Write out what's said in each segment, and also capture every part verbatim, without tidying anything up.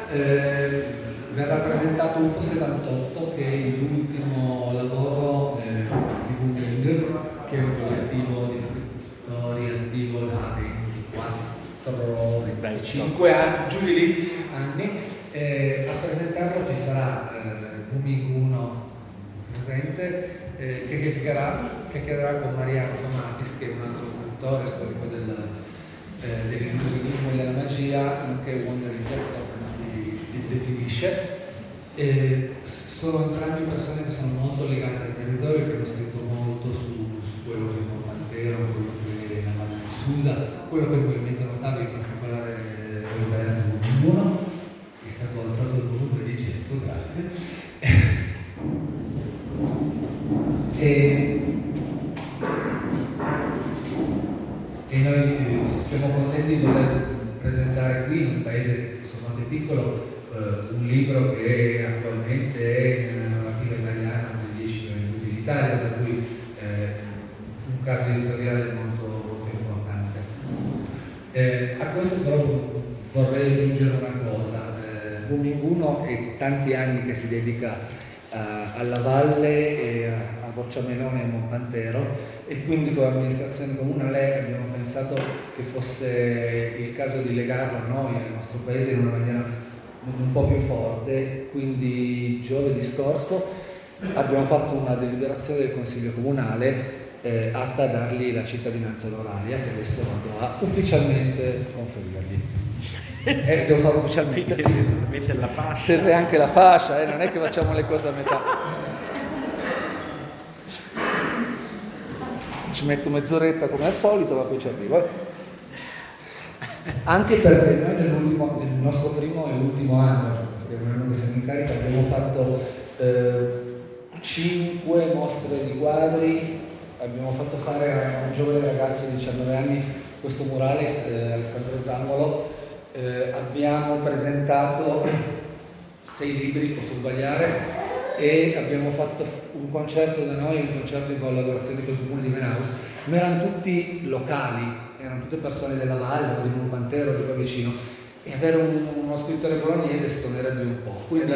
eh, verrà presentato U F O settantotto, che è l'ultimo lavoro eh, di Wu Ming, che è un collettivo di scrittori attivo da ventiquattro venticinque anni, giù di lì anni. Eh, a presentarlo ci sarà eh, Wu Ming uno presente, eh, che chiacchiererà, chiacchiererà con Mariano Tomatis, che è un altro scrittore storico del, eh, dell'illusionismo e della magia, nonché wandering director, come si definisce. Eh, sono entrambi persone che sono molto legate al territorio, che hanno scritto molto su, su quello che è il Pantero, quello che è la Valle di Susa, quello che è il movimento notabile, in particolare Roberto uno, che è stato alzato il volume di cento, grazie. E, e noi eh, siamo contenti di poter presentare qui, in un paese sommato piccolo, eh, un libro che attualmente è nella narrativa italiana uno dei dieci più venduti in Italia, per cui eh, un caso editoriale molto, molto importante. Eh, a questo però vorrei aggiungere una cosa. Eh, Wu Ming uno è tanti anni che si dedica Uh, alla valle e a, a Bocciamelone e Monpantero, e quindi come amministrazione comunale abbiamo pensato che fosse il caso di legarlo a noi, al nostro paese, in una maniera un po' più forte. Quindi giovedì scorso abbiamo fatto una deliberazione del Consiglio Comunale eh, atta a dargli la cittadinanza onoraria, che adesso vado a ufficialmente conferirgli. Eh, devo farlo ufficialmente. Mette la fascia. Serve anche la fascia, eh? Non è che facciamo le cose a metà. Ci metto mezz'oretta come al solito, ma poi ci arrivo. Eh? Anche perché noi nell'ultimo, nel nostro primo e ultimo anno, perché non è noi che siamo in carica, abbiamo fatto cinque eh, mostre di quadri, abbiamo fatto fare a un giovane ragazzo di diciannove anni questo murale, eh, Alessandro Zangolo. Eh, abbiamo presentato sei libri, posso sbagliare, e abbiamo fatto un concerto da noi, un concerto in collaborazione con il comune di Menaus, ma erano tutti locali, erano tutte persone della valle, di Monpantero, di qua vicino, e avere un, uno scrittore bolognese stonerebbe un po'. Quindi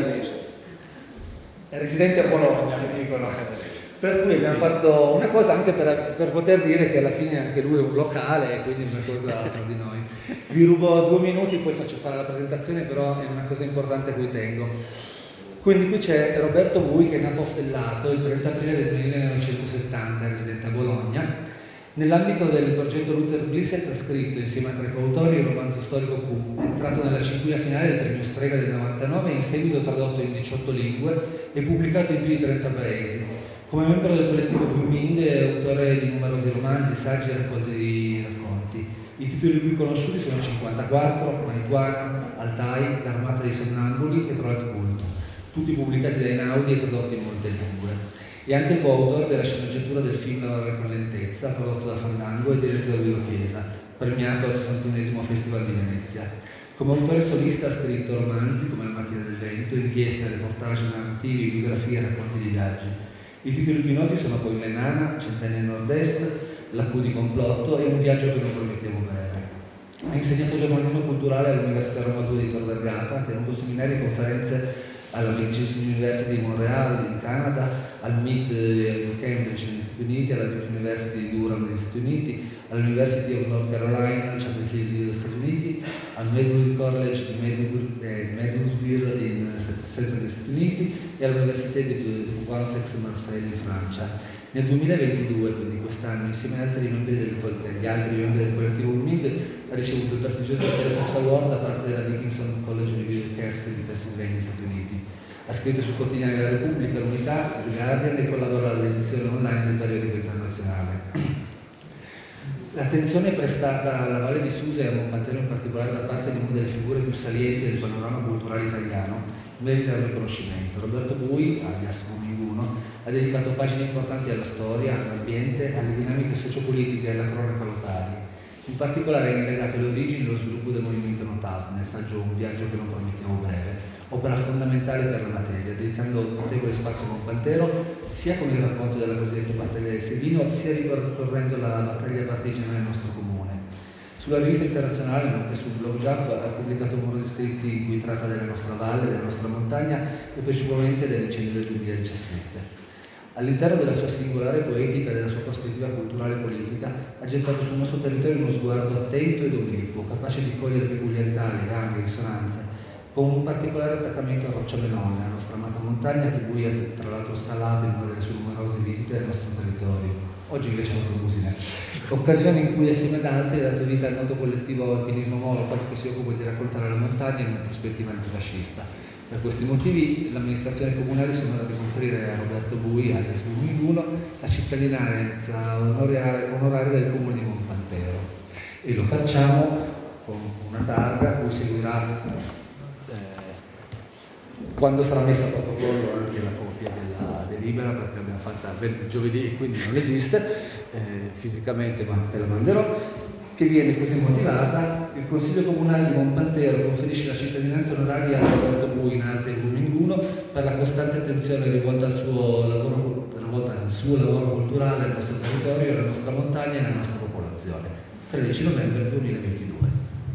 è residente a Bologna, mi dicono. Per cui abbiamo fatto una cosa anche per, per poter dire che alla fine anche lui è un locale, e quindi una cosa fra di noi. Vi rubo due minuti, poi faccio fare la presentazione, però è una cosa importante a cui tengo. Quindi qui c'è Roberto Bui, che è nato a Stellato il trenta aprile del millenovecentosettanta, residente a Bologna. Nell'ambito del progetto Luther Blissett ha scritto, insieme a tre coautori, il romanzo storico Q, entrato nella cinquina finale del premio Strega del novantanove e in seguito tradotto in diciotto lingue e pubblicato in più di trenta paesi. Come membro del collettivo Wu Ming è autore di numerosi romanzi, saggi e raccolte di racconti. I titoli più conosciuti sono cinquantaquattro, Marijuana, Altai, L'Armata dei Sonnambuli e Prolet Cult, tutti pubblicati da Einaudi e tradotti in molte lingue. È anche coautore della sceneggiatura del film Lavorare con lentezza, prodotto da Fandango e diretto da Guido Chiesa, premiato al sessantunesimo Festival di Venezia. Come autore solista ha scritto romanzi come La macchina del vento, inchieste, reportage narrativi, biografie e racconti di viaggi. I titoli più noti sono poi Le Nana, Centenni a Nord-Est, La Q di complotto e Un viaggio che non promettevo breve. Ha insegnato giornalismo culturale all'Università Roma due di Tor Vergata, ha tenuto seminari e conferenze alla Manchester University di Montreal in Canada, al M I T di Cambridge negli Stati Uniti, alla Duke University di Durham negli Stati Uniti, all'University of North Carolina, al Chapel Hill negli Stati Uniti, al Medwood College di Medwoodsville in sempre negli Stati Uniti e all'Università di Wessex-Marseille in Francia. Nel duemilaventidue, quindi quest'anno, insieme agli altri membri del, degli altri membri del collettivo Wu Ming, ha ricevuto il prestigioso Stelfox Award da parte della Dickinson College di Kersey di Pennsylvania, Stati Uniti. Ha scritto su quotidiani della Repubblica, l'Unità, The Guardian e collabora all'edizione online del periodico internazionale. L'attenzione prestata alla Valle di Susa e a Monpantero in particolare da parte di una delle figure più salienti del panorama culturale italiano merita un riconoscimento. Roberto Bui, alias Wu Ming uno, ha dedicato pagine importanti alla storia, all'ambiente, alle dinamiche sociopolitiche e alla cronaca locali. In particolare ha indagato le origini e lo sviluppo del movimento Notav nel saggio Un viaggio che non promettiamo breve, opera fondamentale per la materia, dedicando notevole spazio a Monpantero sia con il racconto della cosiddetta battaglia del Seghino, sia ripercorrendo la battaglia partigiana nel nostro comune. Sulla rivista internazionale, nonché sul blog Jump, ha pubblicato numerosi scritti in cui tratta della nostra valle, della nostra montagna e principalmente dell'incendio del duemiladiciassette. All'interno della sua singolare poetica e della sua prospettiva culturale e politica, ha gettato sul nostro territorio uno sguardo attento ed obliquo, capace di cogliere peculiarità, legami, risonanze, con un particolare attaccamento a Roccia Melone, la nostra amata montagna che lui ha tra l'altro scalato in una delle sue numerose visite del nostro territorio. Oggi invece è un'automusine. Occasione in cui assieme ad altri ha dato vita al noto collettivo Alpinismo Molotov che si occupa di raccontare la montagna in una prospettiva antifascista. Per questi motivi l'amministrazione comunale si è onorata di conferire a Roberto Bui, alias duemilauno, la cittadinanza onoraria, onoraria del comune di Montpantero. E lo facciamo con una targa a cui seguirà, eh, quando sarà messa a protocollo anche la copia della delibera, perché l'abbiamo fatta giovedì e quindi non esiste eh, fisicamente, ma te la manderò, che viene così motivata. Il Consiglio Comunale di Montpantero conferisce la cittadinanza onoraria a Roberto Bui, in arte duemilauno, per la costante attenzione rivolta al suo lavoro, rivolta al suo lavoro culturale, al nostro territorio, alla nostra montagna e alla nostra popolazione. tredici novembre duemilaventidue.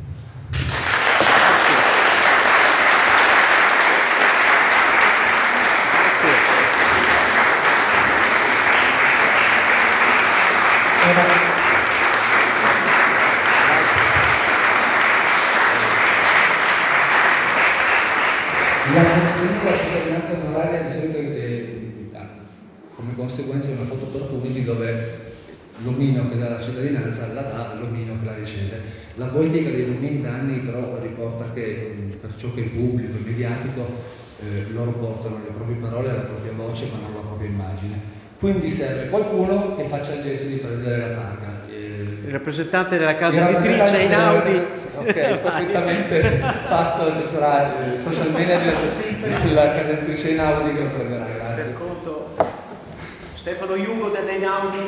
La consegna della cittadinanza onoraria di solito è, ha come conseguenza una foto per punti dove l'omino che dà la cittadinanza la dà all'omino che la riceve. La poetica dei Lumini Danni però riporta che per ciò che è pubblico e mediatico eh, loro portano le proprie parole, la propria voce ma non la propria immagine. Quindi serve qualcuno che faccia il gesto di prendere la targa. Il rappresentante della casa editrice Einaudi. Ok, perfettamente fatto, ci sarà il social manager della casa editrice Einaudi che lo prenderà, grazie. Per conto Stefano Iugo dell'Einaudi.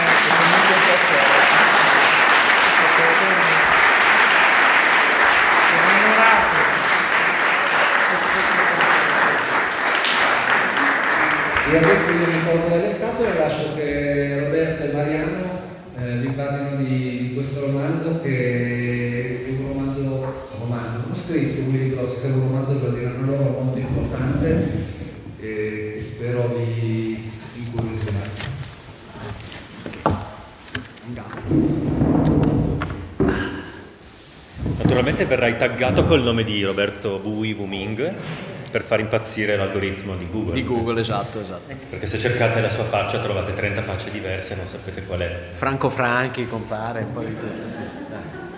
E adesso io mi porto dalle scatole e lascio che Roberto e Mariano eh, vi parlino di, di questo romanzo, che è un romanzo, un romanzo, uno scritto, un libro, se serve un romanzo lo diranno loro, molto importante e spero vi incuriosirà. Naturalmente verrai taggato col nome di Roberto Bui Wuming per far impazzire l'algoritmo di Google. Di Google, esatto, esatto. Perché se cercate la sua faccia trovate trenta facce diverse e non sapete qual è. Franco Franchi compare, poi tutto.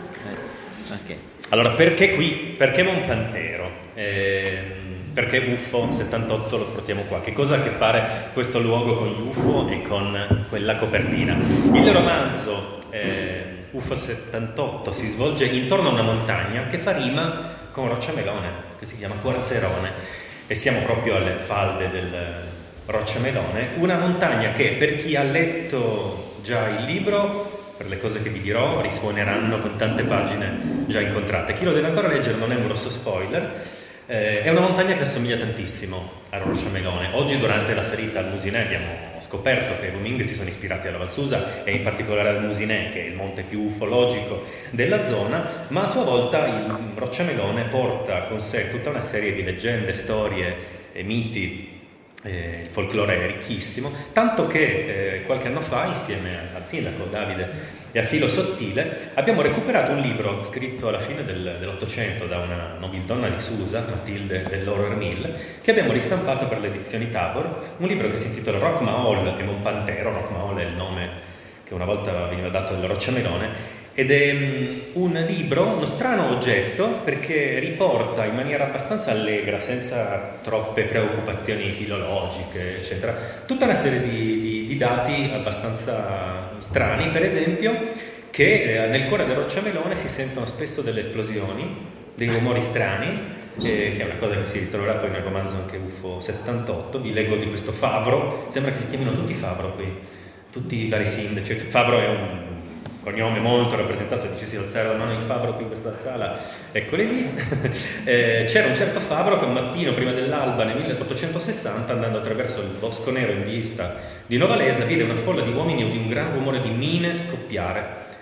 Okay. Allora, perché qui? Perché Montpantero? Eh, perché U F O settantotto lo portiamo qua? Che cosa ha a che fare questo luogo con gli U F O e con quella copertina? Il romanzo eh, U F O settantotto si svolge intorno a una montagna che fa rima con Roccia Melone, che si chiama Quarzerone, e siamo proprio alle falde del Roccia Melone, una montagna che per chi ha letto già il libro, per le cose che vi dirò, risuoneranno con tante pagine già incontrate. Chi lo deve ancora leggere non è un grosso spoiler. Eh, è una montagna che assomiglia tantissimo a Roccia Melone. Oggi durante la salita al Musinè abbiamo scoperto che i Wuming si sono ispirati alla Valsusa e in particolare al Musinè, che è il monte più ufologico della zona, ma a sua volta il Roccia Melone porta con sé tutta una serie di leggende, storie e miti. Eh, il folklore è ricchissimo, tanto che eh, qualche anno fa, insieme al sindaco Davide e a Filo Sottile, abbiamo recuperato un libro scritto alla fine del, dell'Ottocento da una nobildonna di Susa, Matilde dell'Oro Mill, che abbiamo ristampato per le edizioni Tabor, un libro che si intitola Rock Maol e Montpantero. Rock Maol è il nome che una volta veniva dato alla Roccia Melone, ed è un libro, uno strano oggetto, perché riporta in maniera abbastanza allegra, senza troppe preoccupazioni filologiche, eccetera, tutta una serie di, di, di dati abbastanza strani. Per esempio, che eh, nel cuore del Roccia Melone si sentono spesso delle esplosioni, dei rumori strani, eh, che è una cosa che si ritroverà poi nel romanzo anche U F O settantotto. Vi leggo di questo Favro, sembra che si chiamino tutti Favro qui, tutti i vari sindaci. Favro è un cognome molto rappresentato, se dicessi alzare la mano in Favro qui in questa sala, eccoli lì. eh, c'era un certo Favro che un mattino prima dell'alba nel milleottocentosessanta, andando attraverso il bosco nero in vista di Novalesa, vide una folla di uomini e di un gran rumore di mine scoppiare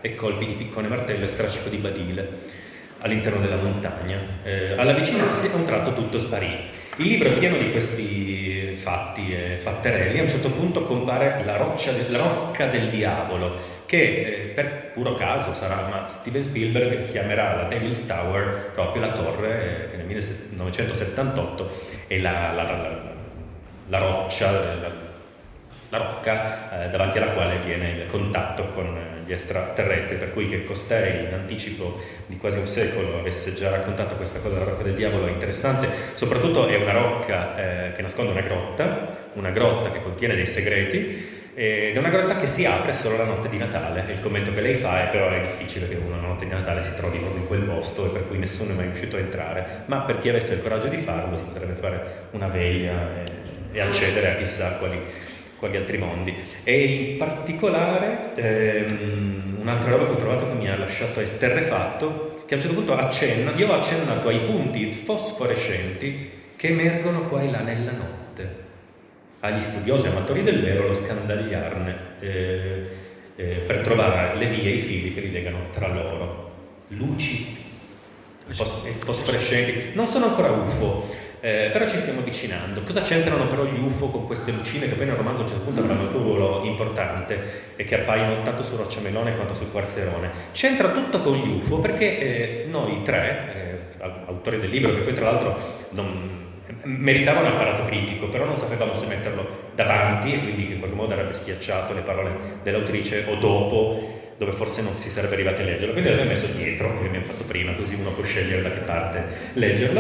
e colpi di piccone martello e strascico di badile all'interno della montagna. Eh, all'avvicinarsi a un tratto tutto sparì. Il libro è pieno di questi fatti e fatterelli. A un certo punto compare la, roccia de- la rocca del diavolo, che eh, per puro caso sarà, ma Steven Spielberg chiamerà la Devil's Tower proprio la torre eh, che nel millenovecentosettantotto è la, la, la, la roccia, la, la rocca eh, davanti alla quale viene il contatto con gli extraterrestri, per cui che Costei in anticipo di quasi un secolo avesse già raccontato questa cosa della rocca del diavolo è interessante. Soprattutto è una rocca eh, che nasconde una grotta, una grotta che contiene dei segreti, ed è una grotta che si apre solo la notte di Natale. Il commento che lei fa è però è difficile che uno la notte di Natale si trovi proprio in quel posto, e per cui nessuno è mai riuscito a entrare, ma per chi avesse il coraggio di farlo si potrebbe fare una veglia e, e accedere a chissà quali, quali altri mondi. E in particolare ehm, un'altra roba che ho trovato che mi ha lasciato esterrefatto, che a un certo punto accenna, io ho accennato ai punti fosforescenti che emergono qua e là nella notte. Agli studiosi amatori del vero lo scandagliarne eh, eh, per trovare le vie e i fili che li legano tra loro. Luci fos- fosforescenti, non sono ancora U F O, eh, però ci stiamo avvicinando. Cosa c'entrano però gli U F O con queste lucine che poi nel romanzo a un certo punto avranno anche un ruolo importante e che appaiono tanto su Rocciamelone quanto sul Quarzerone? C'entra tutto con gli U F O perché eh, noi tre, eh, autori del libro, che poi tra l'altro non meritava un apparato critico, però non sapevamo se metterlo davanti e quindi che in qualche modo avrebbe schiacciato le parole dell'autrice, o dopo, dove forse non si sarebbe arrivati a leggerlo. Quindi l'abbiamo messo dietro, che abbiamo fatto prima, così uno può scegliere da che parte leggerlo.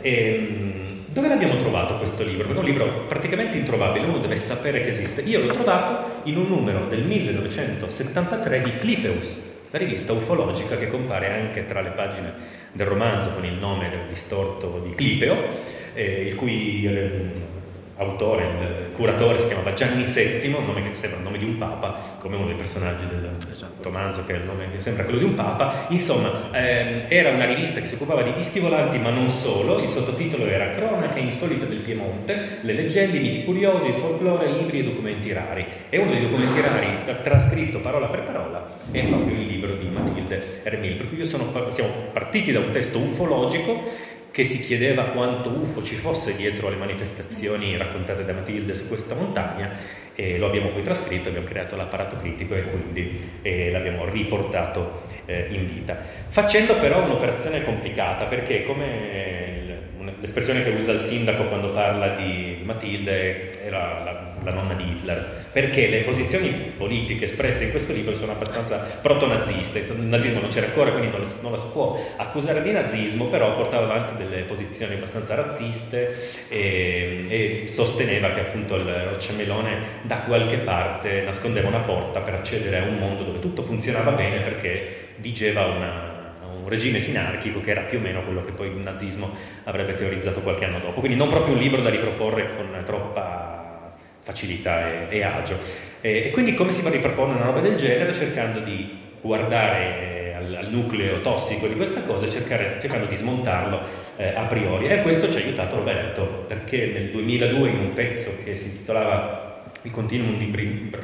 E dove l'abbiamo trovato questo libro? Perché è un libro praticamente introvabile, uno deve sapere che esiste. Io l'ho trovato in un numero del millenovecentosettantatré di Clipeus, la rivista ufologica che compare anche tra le pagine del romanzo con il nome distorto di Clipeo, eh, il cui eh, autore, il curatore si chiamava Gianni settimo, un nome che sembra il nome di un papa, come uno dei personaggi del romanzo che è il nome che sembra quello di un papa. Insomma, ehm, era una rivista che si occupava di dischi volanti, ma non solo. Il sottotitolo era Cronache insolite del Piemonte, le leggende, i miti curiosi, il folklore, libri e documenti rari. E uno dei documenti rari, trascritto parola per parola, è proprio il libro di Matilde Hermil, per cui io sono, siamo partiti da un testo ufologico che si chiedeva quanto U F O ci fosse dietro alle manifestazioni raccontate da Matilde su questa montagna, e lo abbiamo poi trascritto, abbiamo creato l'apparato critico e quindi eh, l'abbiamo riportato eh, in vita, facendo però un'operazione complicata, perché come l'espressione che usa il sindaco quando parla di, di Matilde era la, la nonna di Hitler, perché le posizioni politiche espresse in questo libro sono abbastanza proto-naziste. Il nazismo non c'era ancora, quindi non, le, non la si può accusare di nazismo, però portava avanti delle posizioni abbastanza razziste e, e sosteneva che appunto il Rocciamelone da qualche parte nascondeva una porta per accedere a un mondo dove tutto funzionava bene, perché vigeva una un regime sinarchico che era più o meno quello che poi il nazismo avrebbe teorizzato qualche anno dopo. Quindi non proprio un libro da riproporre con troppa facilità e, e agio. E, e quindi come si va a riproporre una roba del genere? Cercando di guardare al, al nucleo tossico di questa cosa e cercare, cercando di smontarlo eh, a priori. E questo ci ha aiutato Roberto, perché nel duemiladue, in un pezzo che si intitolava Il Continuum di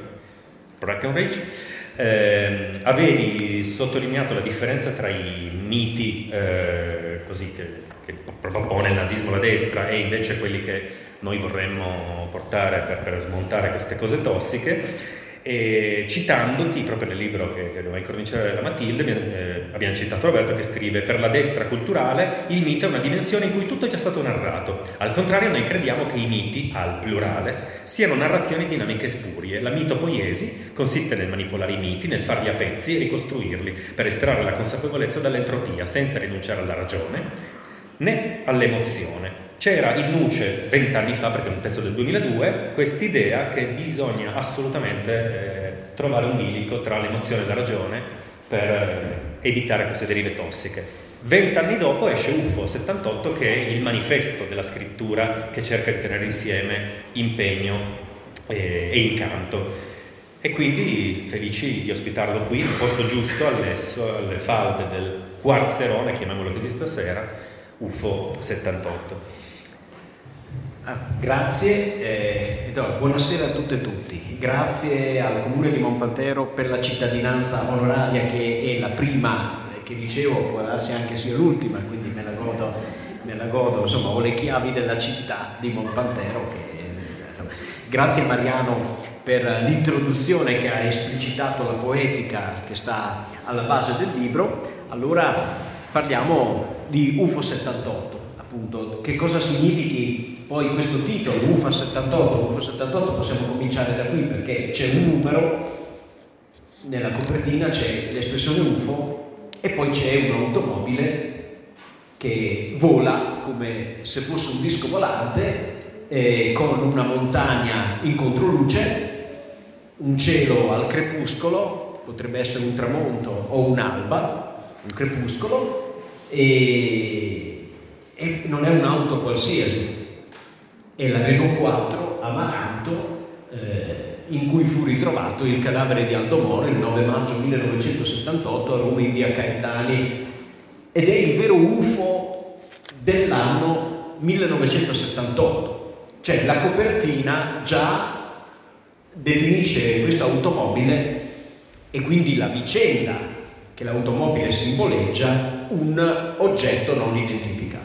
Breckenridge, Eh, avevi sottolineato la differenza tra i miti eh, così che, che propone il nazismo la destra e invece quelli che noi vorremmo portare per, per smontare queste cose tossiche, e citandoti proprio nel libro che, che doveva incorniciare la Matilde, eh, abbiamo citato Roberto che scrive: per la destra culturale il mito è una dimensione in cui tutto è già stato narrato. Al contrario, noi crediamo che i miti, al plurale, siano narrazioni dinamiche e spurie. La mitopoiesi consiste nel manipolare i miti, nel farli a pezzi e ricostruirli per estrarre la consapevolezza dall'entropia, senza rinunciare alla ragione né all'emozione. C'era in luce vent'anni fa, perché è un pezzo del duemiladue, quest'idea che bisogna assolutamente eh, trovare un bilico tra l'emozione e la ragione per eh, evitare queste derive tossiche. Vent'anni dopo esce U F O settantotto, che è il manifesto della scrittura che cerca di tenere insieme impegno e, e incanto. E quindi felici di ospitarlo qui, nel posto giusto, allesso alle falde del Quarzerone, chiamiamolo così stasera, U F O settantotto. Ah, grazie, eh, buonasera a tutte e tutti. Grazie al Comune di Monpantero per la cittadinanza onoraria, che è la prima, che dicevo, può darsi anche sia l'ultima, quindi me la godo, me la godo, insomma, ho le chiavi della città di Monpantero. Che, insomma, grazie Mariano per l'introduzione che ha esplicitato la poetica che sta alla base del libro. Allora parliamo di U F O settantotto. Appunto, che cosa significhi poi questo titolo, U F O settantotto? U F O settantotto possiamo cominciare da qui, perché c'è un numero, nella copertina c'è l'espressione U F O e poi c'è un'automobile che vola come se fosse un disco volante, eh, con una montagna in controluce, un cielo al crepuscolo, potrebbe essere un tramonto o un'alba, un crepuscolo, e E non è un'auto qualsiasi, è la Renault quattro Amaranto, eh, in cui fu ritrovato il cadavere di Aldo Moro il nove maggio millenovecentosettantotto a Roma in via Caetani, ed è il vero U F O dell'anno millenovecentosettantotto. Cioè la copertina già definisce questa automobile, e quindi la vicenda che l'automobile simboleggia, un oggetto non identificato.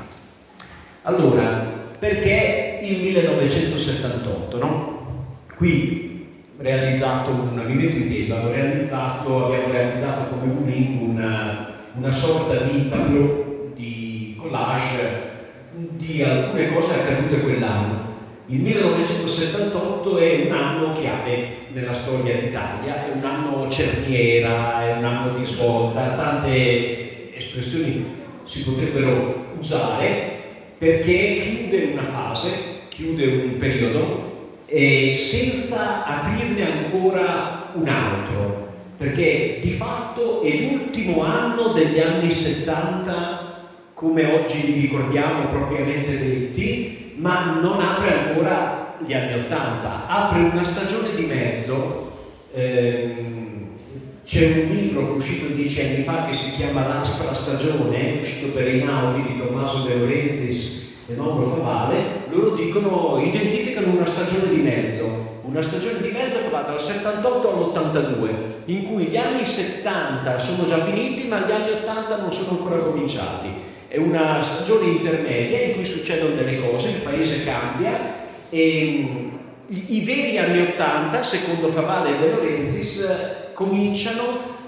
Allora, perché il millenovecentosettantotto, no? Qui realizzato un, mi metto in piedi, abbiamo realizzato, abbiamo realizzato come un link una, una sorta di tableau, di collage di alcune cose accadute quell'anno. Il millenovecentosettantotto è un anno chiave nella storia d'Italia, è un anno cerniera, è un anno di svolta, tante espressioni si potrebbero usare, perché chiude una fase, chiude un periodo, e senza aprirne ancora un altro, perché di fatto è l'ultimo anno degli anni settanta, come oggi li ricordiamo propriamente detti, ma non apre ancora gli anni ottanta, apre una stagione di mezzo. ehm, C'è un libro che è uscito dieci anni fa che si chiama L'Aspra Stagione, è uscito per Einaudi di Tommaso De Laurentiis e Mauro Favale. Loro dicono, identificano una stagione di mezzo, una stagione di mezzo che va dal settantotto all'ottantadue, in cui gli anni settanta sono già finiti ma gli anni ottanta non sono ancora cominciati. È una stagione intermedia in cui succedono delle cose, il paese cambia, e i, i veri anni ottanta, secondo Favale e De Laurentiis, cominciano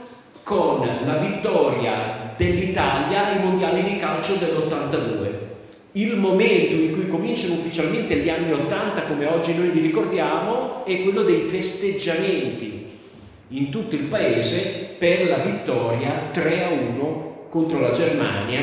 con la vittoria dell'Italia ai mondiali di calcio dell'ottantadue. Il momento in cui cominciano ufficialmente gli anni ottanta, come oggi noi li ricordiamo, è quello dei festeggiamenti in tutto il paese per la vittoria tre a uno contro la Germania,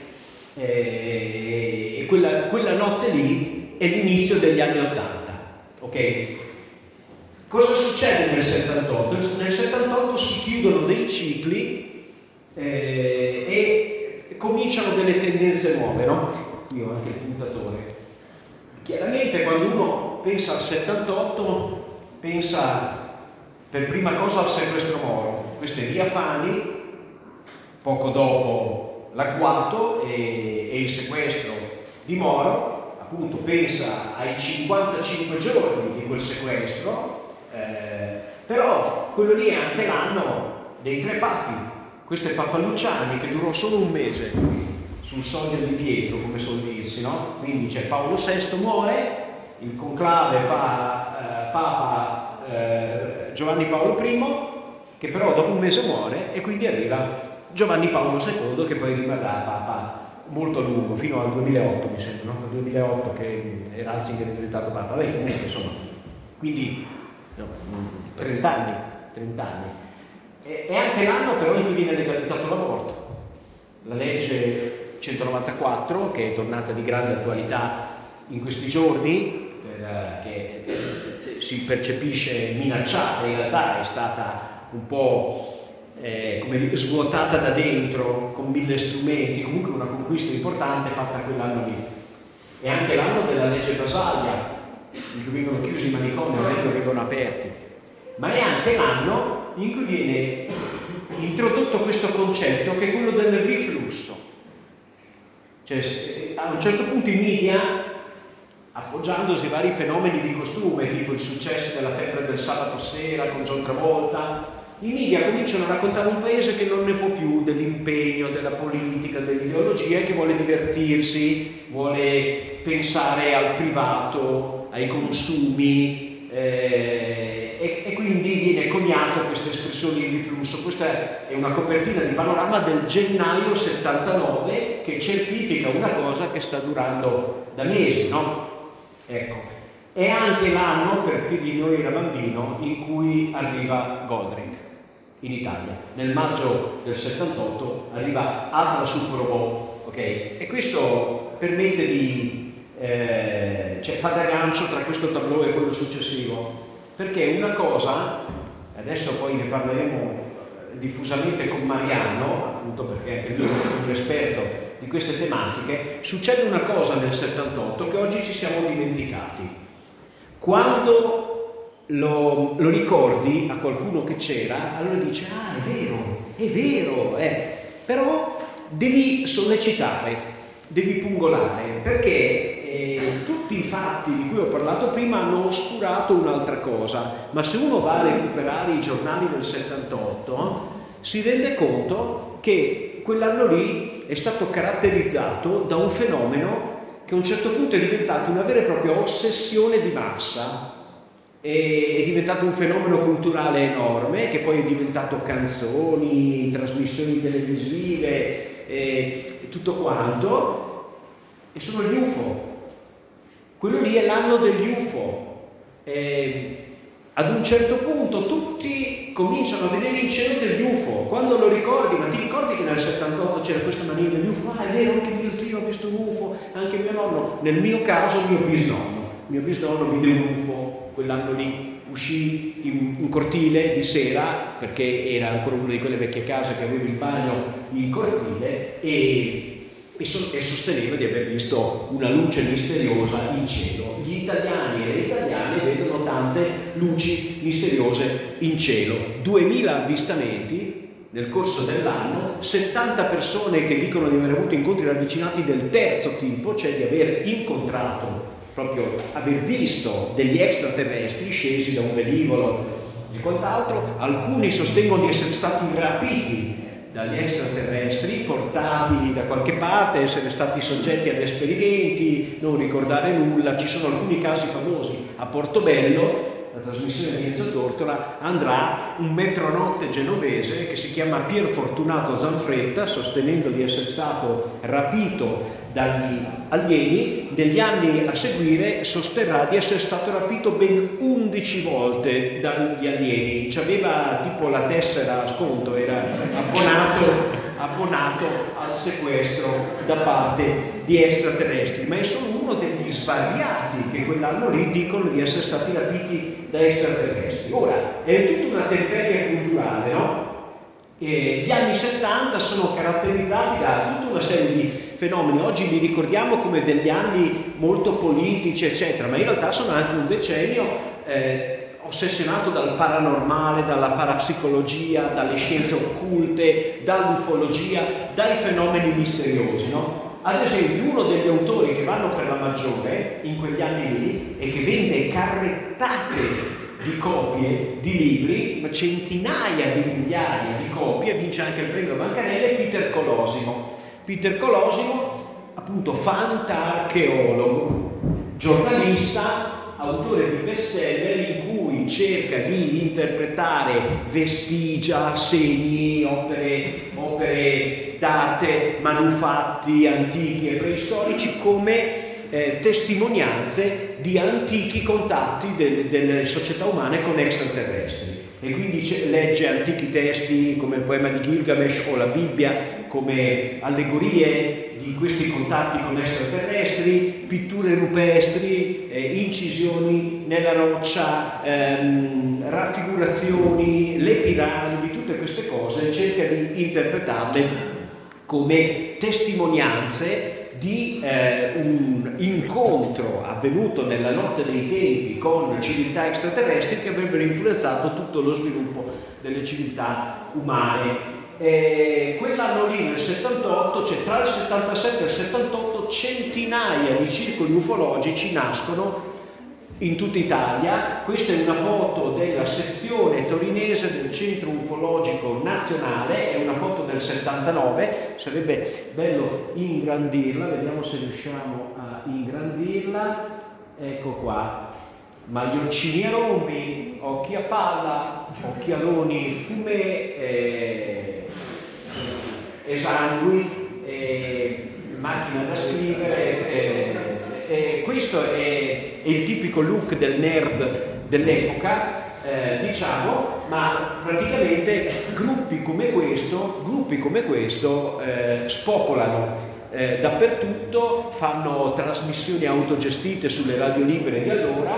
e quella, quella notte lì è l'inizio degli anni ottanta. Ok? Cosa succede nel settantotto? Nel settantotto si chiudono dei cicli eh, e cominciano delle tendenze nuove, no? Qui ho anche il puntatore. Chiaramente quando uno pensa al settantotto pensa per prima cosa al sequestro Moro. Questo è via Fani, poco dopo l'agguato e, e il sequestro di Moro. Appunto pensa ai cinquantacinque giorni di quel sequestro. Eh, però quello lì è anche l'anno dei tre papi. Questo è Papa Luciani, che durò solo un mese sul soglio di Pietro, come suol dirsi, no? Quindi c'è Paolo sesto muore, il conclave fa eh, Papa eh, Giovanni Paolo primo, che però dopo un mese muore, e quindi arriva Giovanni Paolo secondo, che poi rimarrà Papa molto a lungo, fino al duemilaotto mi sembra, no? Al duemilaotto che Ratzinger è diventato Papa. Beh, comunque insomma, quindi no, trenta anni, trenta anni. E, e anche l'anno però in cui viene legalizzato l'aborto. La legge centonovantaquattro, che è tornata di grande attualità in questi giorni, per, che eh, si percepisce minacciata, in realtà è stata un po' eh, come dire, svuotata da dentro con mille strumenti, comunque una conquista importante fatta quell'anno lì. E anche l'anno della legge Basaglia, in cui vengono chiusi i manicomi e vengono aperti, ma è anche l'anno in cui viene introdotto questo concetto che è quello del riflusso. Cioè, a un certo punto i media appoggiandosi a vari fenomeni di costume, tipo il successo della febbre del sabato sera con John Travolta. I media cominciano a raccontare un paese che non ne può più dell'impegno, della politica, dell'ideologia, e che vuole divertirsi, vuole pensare al privato, ai consumi, eh, e, e quindi viene coniato questa espressione di riflusso. Questa è una copertina di Panorama del gennaio settantanove che certifica una cosa che sta durando da mesi, no? Ecco. È anche l'anno, per chi di noi era bambino, in cui arriva Goldring in Italia. Nel maggio del settantotto arriva Atlas Ufo Robot, ok? E questo permette di eh, cioè fa da gancio tra questo tableau e quello successivo, perché una cosa, adesso poi ne parleremo diffusamente con Mariano, appunto perché anche lui è un esperto di queste tematiche, succede una cosa nel settantotto che oggi ci siamo dimenticati. Quando lo, lo ricordi a qualcuno che c'era, allora dice: ah, è vero, è vero, eh. Però devi sollecitare, devi pungolare, perché eh, tutti i fatti di cui ho parlato prima hanno oscurato un'altra cosa, ma se uno va a recuperare i giornali del settantotto si rende conto che quell'anno lì è stato caratterizzato da un fenomeno che a un certo punto è diventato una vera e propria ossessione di massa, è diventato un fenomeno culturale enorme, che poi è diventato canzoni, trasmissioni televisive e tutto quanto, e sono gli U F O. Quello lì è l'anno degli U F O. E ad un certo punto tutti cominciano a vedere il cielo degli U F O. Quando lo ricordi, ma ti ricordi che nel settantotto c'era questa mania degli U F O? Ah, è vero, anche mio zio ha visto un U F O, anche mio nonno. Nel mio caso mio bisnonno. Mio bisnonno vide un U F O quell'anno lì, uscì in, in cortile di sera, perché era ancora una di quelle vecchie case che aveva il bagno in cortile, e E, so, e sosteneva di aver visto una luce misteriosa in cielo. Gli italiani e le italiane vedono tante luci misteriose in cielo. duemila avvistamenti nel corso dell'anno, settanta persone che dicono di aver avuto incontri ravvicinati del terzo tipo, cioè di aver incontrato, proprio aver visto degli extraterrestri scesi da un velivolo e quant'altro. Alcuni sostengono di essere stati rapiti dagli extraterrestri, portati da qualche parte, essere stati soggetti ad esperimenti, non ricordare nulla. Ci sono alcuni casi famosi. A Portobello, la trasmissione di Enzo Tortora, andrà un metronotte genovese che si chiama Pier Fortunato Zanfretta, sostenendo di essere stato rapito dagli alieni. Negli anni a seguire sosterrà di essere stato rapito ben undici volte dagli alieni. C'aveva tipo la tessera a sconto, era abbonato, abbonato al sequestro da parte di extraterrestri, ma è solo uno degli svariati che quell'anno lì dicono di essere stati rapiti da extraterrestri. Ora, è tutta una temperia culturale, no? E gli anni settanta sono caratterizzati da tutta una serie di fenomeni. Oggi li ricordiamo come degli anni molto politici, eccetera, ma in realtà sono anche un decennio eh, ossessionato dal paranormale, dalla parapsicologia, dalle scienze occulte, dall'ufologia, dai fenomeni misteriosi, no? Ad esempio, uno degli autori che vanno per la maggiore in quegli anni lì e che vende carrettate di copie di libri, centinaia di migliaia di copie, vince anche il premio Bancarelle, Peter Colosimo. Peter Colosimo, appunto, fantarcheologo, giornalista, autore di bestseller in cui cerca di interpretare vestigia, segni, opere, opere d'arte, manufatti antichi e preistorici come Eh, testimonianze di antichi contatti del, delle società umane con extraterrestri, e quindi legge antichi testi come il poema di Gilgamesh o la Bibbia come allegorie di questi contatti con extraterrestri, pitture rupestri, eh, incisioni nella roccia, ehm, raffigurazioni, le piramidi, tutte queste cose cerca di interpretarle come testimonianze di eh, un incontro avvenuto nella notte dei tempi con civiltà extraterrestri che avrebbero influenzato tutto lo sviluppo delle civiltà umane. Eh, quell'anno lì, nel settantotto, cioè tra il settantasette e il settantotto, modo centinaia di circoli ufologici nascono in tutta Italia. Questa è una foto della sezione torinese del Centro Ufologico Nazionale, è una foto del settantanove, sarebbe bello ingrandirla, vediamo se riusciamo a ingrandirla, ecco qua, maglioncini a rombi, occhi a palla, occhialoni fumé, eh, esangui, eh, macchina da scrivere, eh, eh, questo è il tipico look del nerd dell'epoca, eh, diciamo, ma praticamente gruppi come questo, gruppi come questo eh, spopolano eh, dappertutto, fanno trasmissioni autogestite sulle radio libere di allora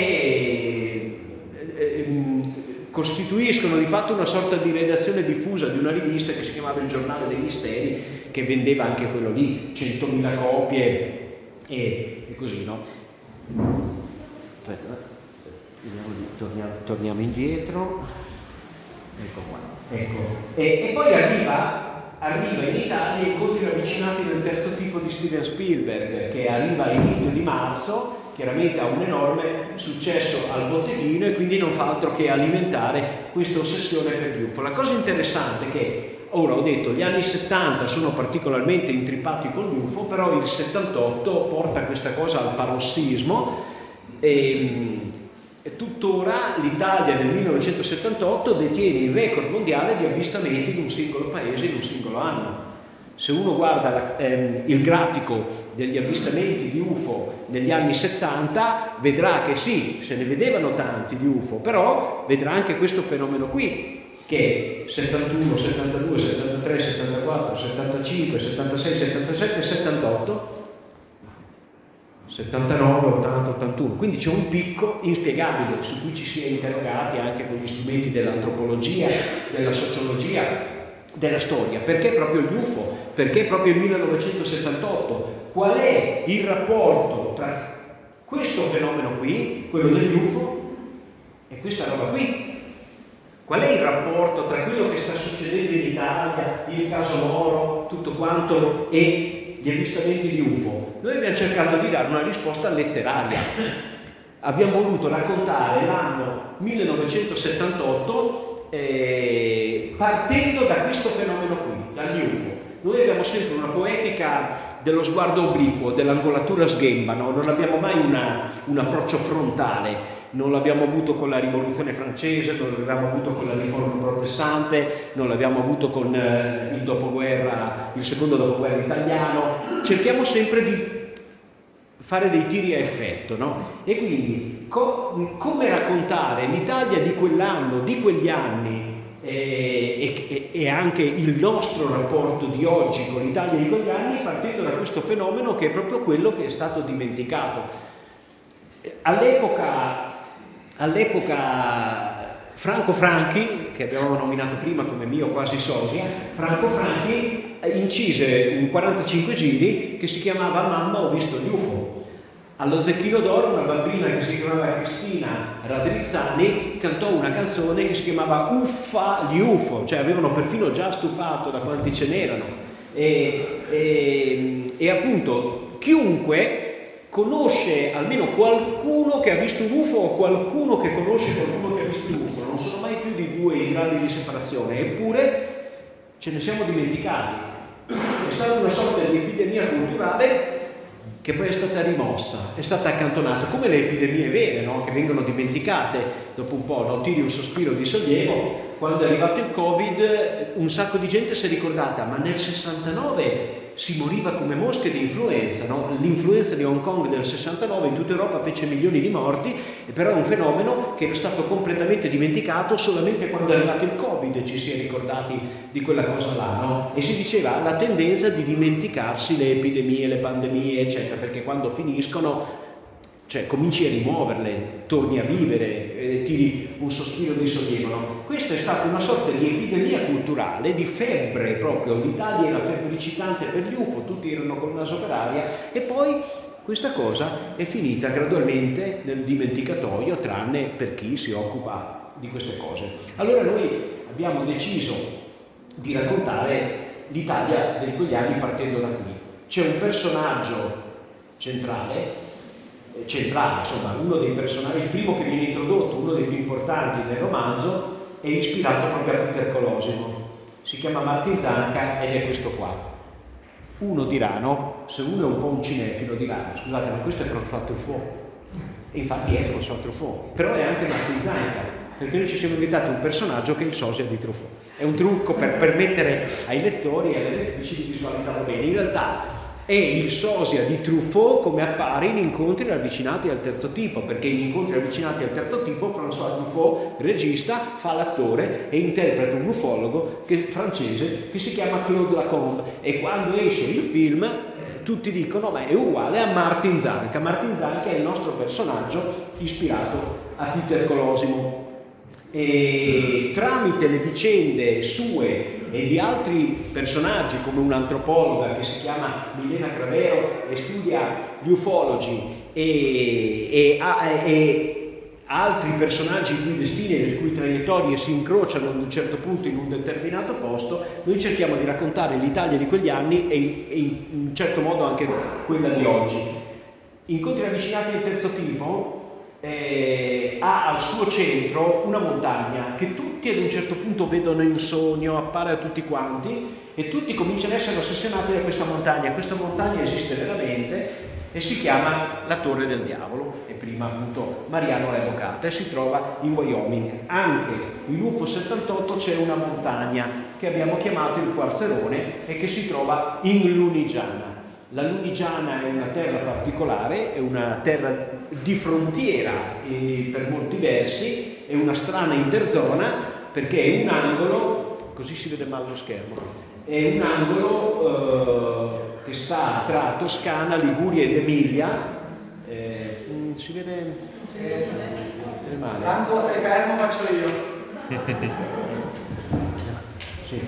e eh, costituiscono di fatto una sorta di redazione diffusa di una rivista che si chiamava Il Giornale dei Misteri, che vendeva anche quello lì, centomila copie e, e così, no? Aspetta, vediamo, torniamo, torniamo indietro, ecco qua, ecco. E, e poi arriva, arriva in Italia Incontri ravvicinati del terzo tipo di Steven Spielberg, che arriva a inizio di marzo, chiaramente ha un enorme successo al botteghino e quindi non fa altro che alimentare questa ossessione per gli U F O. La cosa interessante è che, ora ho detto, gli anni settanta sono particolarmente intrippati con gli U F O, però il settantotto porta questa cosa al parossismo e, e tuttora l'Italia del millenovecentosettantotto detiene il record mondiale di avvistamenti in un singolo paese in un singolo anno. Se uno guarda la, ehm, il grafico degli avvistamenti di U F O negli anni settanta, vedrà che sì, se ne vedevano tanti di U F O, però vedrà anche questo fenomeno qui, che settantuno, settantadue, settantatré, settantaquattro, settantacinque, settantasei, settantasette, settantotto, settantanove, ottanta, ottantuno. Quindi c'è un picco inspiegabile su cui ci si è interrogati anche con gli strumenti dell'antropologia, della sociologia, della storia. Perché proprio gli U F O? Perché proprio il millenovecentosettantotto? Qual è il rapporto tra questo fenomeno qui, quello degli U F O, e questa roba qui? Qual è il rapporto tra quello che sta succedendo in Italia, il caso Moro, tutto quanto, e gli avvistamenti di U F O? Noi abbiamo cercato di dare una risposta letteraria. Abbiamo voluto raccontare l'anno millenovecentosettantotto eh, partendo da questo fenomeno qui, dagli U F O. Noi abbiamo sempre una poetica dello sguardo obliquo, dell'angolatura sghemba, no? Non abbiamo mai una, un approccio frontale. Non l'abbiamo avuto con la rivoluzione francese, non l'abbiamo avuto con la riforma protestante, non l'abbiamo avuto con eh, il dopoguerra, il secondo dopoguerra italiano. Cerchiamo sempre di fare dei tiri a effetto, no? E quindi co- come raccontare l'Italia di quell'anno, di quegli anni e, e, e anche il nostro rapporto di oggi con l'Italia di quegli anni, partendo da questo fenomeno che è proprio quello che è stato dimenticato. All'epoca All'epoca Franco Franchi, che abbiamo nominato prima come mio quasi sosia, Franco Franchi incise un quarantacinque giri che si chiamava Mamma ho visto gli U F O. Allo Zecchino d'Oro una bambina che si chiamava Cristina Radrizzani cantò una canzone che si chiamava Uffa gli U F O, cioè avevano perfino già stufato da quanti ce n'erano. E, e, e appunto chiunque conosce almeno qualcuno che ha visto un U F O o qualcuno che conosce qualcuno che ha visto un U F O, non sono mai più di due i gradi di separazione, eppure ce ne siamo dimenticati. È stata una sorta di epidemia culturale che poi è stata rimossa, è stata accantonata, come le epidemie vere, no? Che vengono dimenticate dopo un po', no? Tiri un sospiro di sollievo. Quando è arrivato il Covid un sacco di gente si è ricordata, ma nel sessantanove si moriva come mosche di influenza, no? L'influenza di Hong Kong del sessantanove in tutta Europa fece milioni di morti, e però è un fenomeno che era stato completamente dimenticato. Solamente quando è arrivato il Covid ci si è ricordati di quella cosa là, no? E si diceva la tendenza di dimenticarsi le epidemie, le pandemie, eccetera, perché quando finiscono, cioè cominci a rimuoverle, torni a vivere, eh, tiri un sospiro di sollievo, no? Questa è stata una sorta di epidemia culturale, di febbre proprio. L'Italia era febbricitante per gli U F O, tutti erano con il naso per aria, e poi questa cosa è finita gradualmente nel dimenticatoio, tranne per chi si occupa di queste cose. Allora noi abbiamo deciso di raccontare l'Italia di quegli anni partendo da qui. c'è un personaggio centrale, centrale, insomma, uno dei personaggi, il primo che viene introdotto, uno dei più importanti del romanzo, è ispirato proprio a Peter Colosimo. Si chiama Martin Zanca ed è questo qua. Uno dirà, no? Se uno è un po' un cinefilo dirà, scusate, ma questo è François Truffaut. E infatti è François Truffaut, però è anche Martin Zanca, perché noi ci siamo inventati un personaggio che è il sosia di Truffaut. È un trucco per permettere ai lettori e alle lettrici di visualizzarlo bene. In realtà è il sosia di Truffaut come appare in Incontri ravvicinati al terzo tipo, perché in Incontri ravvicinati al terzo tipo François Truffaut, regista, fa l'attore e interpreta un ufologo che, francese che si chiama Claude Lacombe, e quando esce il film eh, tutti dicono ma è uguale a Martin Zanca. Martin Zanca è il nostro personaggio ispirato a Peter Colosimo. E tramite le vicende sue e di altri personaggi, come un'antropologa che si chiama Milena Cravero e studia gli ufologi, e, e, e altri personaggi i cui destini e le cui traiettorie si incrociano ad un certo punto in un determinato posto, noi cerchiamo di raccontare l'Italia di quegli anni e, e in un certo modo anche quella di oggi. Incontri ravvicinati del terzo tipo Eh, ha al suo centro una montagna che tutti ad un certo punto vedono in sogno, appare a tutti quanti e tutti cominciano ad essere ossessionati da questa montagna. Questa montagna esiste veramente e si chiama la Torre del Diavolo, e prima appunto Mariano l'ha evocata, e si trova in Wyoming. Anche in U F O settantotto c'è una montagna che abbiamo chiamato il Quarzerone e che si trova in Lunigiana. La Lunigiana è una terra particolare, è una terra di frontiera eh, per molti versi, è una strana interzona perché è un angolo, così si vede male lo schermo, è un angolo eh, che sta tra Toscana, Liguria ed Emilia, eh, si vede, si vede male. Tanto stai fermo, faccio io. Sì.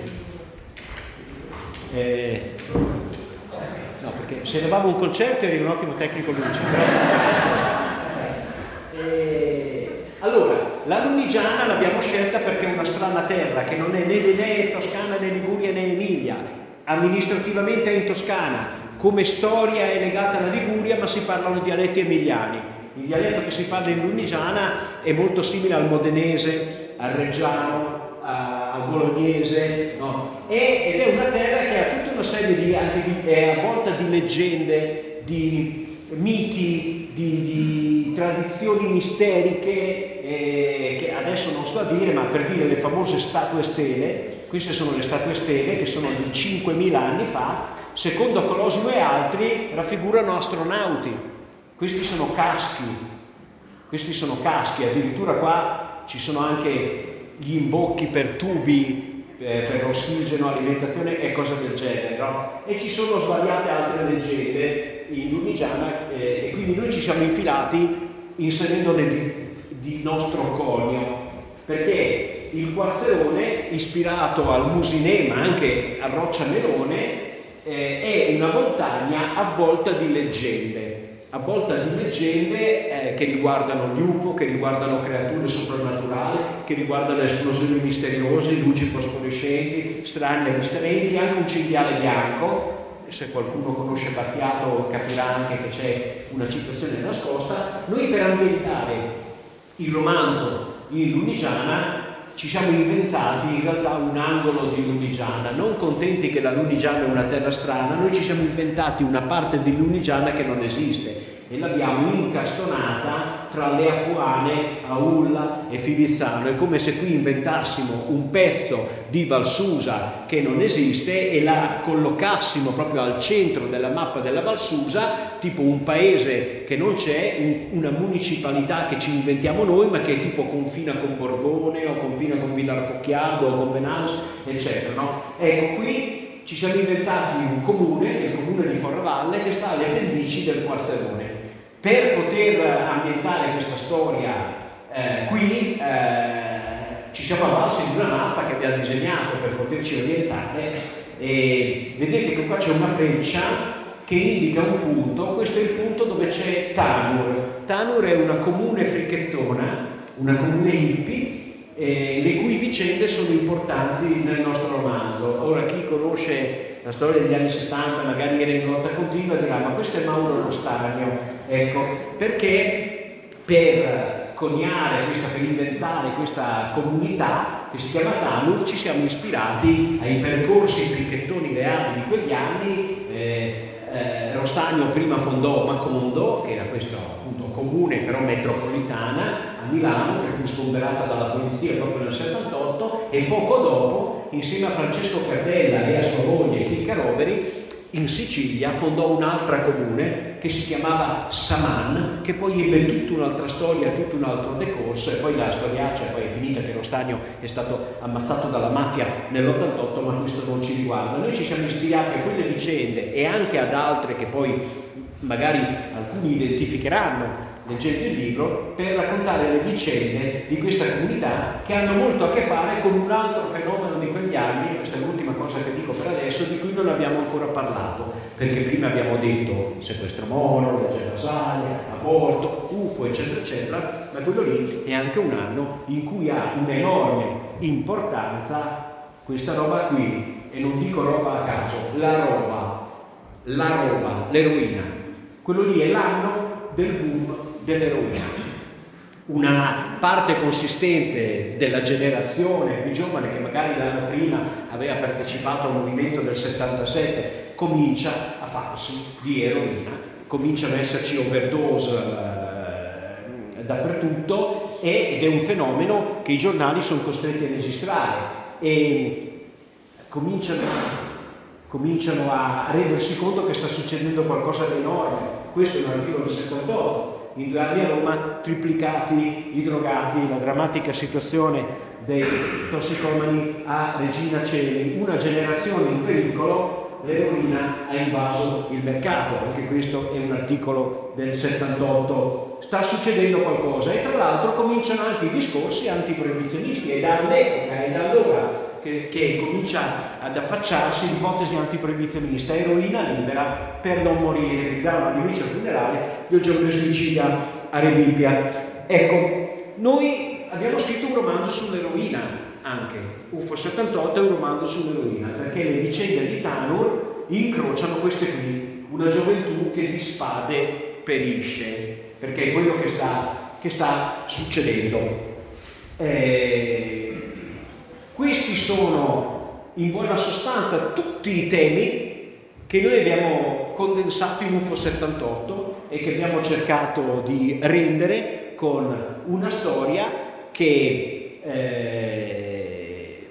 Eh, No, perché se eravamo un concerto eri un ottimo tecnico luce. e... Allora, la Lunigiana l'abbiamo scelta perché è una strana terra che non è né, né Toscana né Liguria né Emilia. Amministrativamente è in Toscana, come storia è legata alla Liguria, ma si parlano dialetti emiliani. Il dialetto che si parla in Lunigiana è molto simile al modenese, al reggiano, al bolognese, no? e, ed è una terra che ha tutta una serie di, anche di è avvolta di leggende, di miti, di, di tradizioni misteriche eh, che adesso non sto a dire, ma per dire le famose statue stele. Queste sono le statue stele che sono di cinquemila anni fa, secondo Colosimo e altri raffigurano astronauti. Questi sono caschi, questi sono caschi, addirittura qua ci sono anche gli imbocchi per tubi, eh, per ossigeno, alimentazione e cose del genere, no? E ci sono svariate altre leggende in Lunigiana eh, e quindi noi ci siamo infilati inserendone di, di nostro conio, perché il Quarzerone, ispirato al Musinè ma anche a Roccia Melone, eh, è una montagna avvolta di leggende. avvolta di leggende eh, che riguardano gli U F O, che riguardano creature soprannaturali, che riguardano esplosioni misteriose, luci fosforescenti, strani avvistamenti, anche un cinghiale bianco. Se qualcuno conosce Battiato capirà anche che c'è una citazione nascosta. Noi per ambientare il romanzo in Lunigiana ci siamo inventati in realtà un angolo di Lunigiana. Non contenti che la Lunigiana è una terra strana, noi ci siamo inventati una parte di Lunigiana che non esiste e l'abbiamo incastonata tra le Apuane, Aulla e Fivizzano. È come se qui inventassimo un pezzo di Valsusa che non esiste e la collocassimo proprio al centro della mappa della Valsusa, tipo un paese che non c'è, un, una municipalità che ci inventiamo noi, ma che tipo confina con Borbone o confina con Villarfocchiado o con Benals, eccetera, no? Ecco, qui ci siamo inventati un comune, che è il comune di Forravalle, che sta alle pendici del Quarzerone. Per poter ambientare questa storia eh, qui eh, ci siamo avvalsi di una mappa che abbiamo disegnato per poterci orientare, e vedete che qua c'è una freccia che indica un punto. Questo è il punto dove c'è Tanur. Tanur è una comune fricchettona, una comune hippie, eh, le cui vicende sono importanti nel nostro romanzo. Ora, chi conosce la storia degli anni settanta magari era in lotta continua, dirà ma questo è Mauro Rostagno, ecco, perché per coniare questa, per inventare questa comunità che si chiama Tanur ci siamo ispirati ai percorsi fricchettoni reali di quegli anni. eh, eh, Rostagno prima fondò Macondo, che era questo appunto comune però metropolitana a Milano, che fu sgomberata dalla polizia proprio nel settantotto, e poco dopo insieme a Francesco Cardella e a sua moglie Chicca Roveri in Sicilia fondò un'altra comune che si chiamava Saman, che poi ebbe tutta un'altra storia, tutto un altro decorso, e poi la storiaccia poi è finita che Rostagno è stato ammazzato dalla mafia nell'ottantotto, ma questo non ci riguarda. Noi ci siamo ispirati a quelle vicende e anche ad altre che poi magari alcuni identificheranno leggendo il libro, per raccontare le vicende di questa comunità che hanno molto a che fare con un altro fenomeno di quegli anni. Questa è l'ultima cosa che dico per adesso, di cui non abbiamo ancora parlato, perché prima abbiamo detto sequestro Moro, legge Basaglia, aborto, U F O, eccetera eccetera, ma quello lì è anche un anno in cui ha un'enorme importanza questa roba qui, e non dico roba a caso, la roba, la roba, l'eroina. Quello lì è l'anno del boom dell'eroina. Una parte consistente della generazione più giovane, che magari l'anno prima aveva partecipato al movimento del settantasette, comincia a farsi di eroina, cominciano ad esserci overdose eh, dappertutto, ed è un fenomeno che i giornali sono costretti a registrare, e cominciano, cominciano a rendersi conto che sta succedendo qualcosa di enorme. Questo è un articolo del settantotto. In due anni a Roma triplicati i drogati, la drammatica situazione dei tossicomani a Regina Coeli, una generazione in pericolo, l'eroina ha invaso il mercato. Anche questo è un articolo del settantotto. Sta succedendo qualcosa, e tra l'altro cominciano anche i discorsi antiproibizionisti, e dall'epoca e da allora che, che comincia ad affacciarsi l'ipotesi antiproibizionista, eroina libera per non morire, gridava una divisa funerale del giovane suicida a Rebibbia. Ecco, noi abbiamo scritto un romanzo sull'eroina anche, U F O settantotto è un romanzo sull'eroina, perché le vicende di Tanur incrociano queste qui, una gioventù che di spade perisce, perché è quello che sta, che sta succedendo. Eh, Questi sono in buona sostanza tutti i temi che noi abbiamo condensato in U F O settantotto e che abbiamo cercato di rendere con una storia che eh,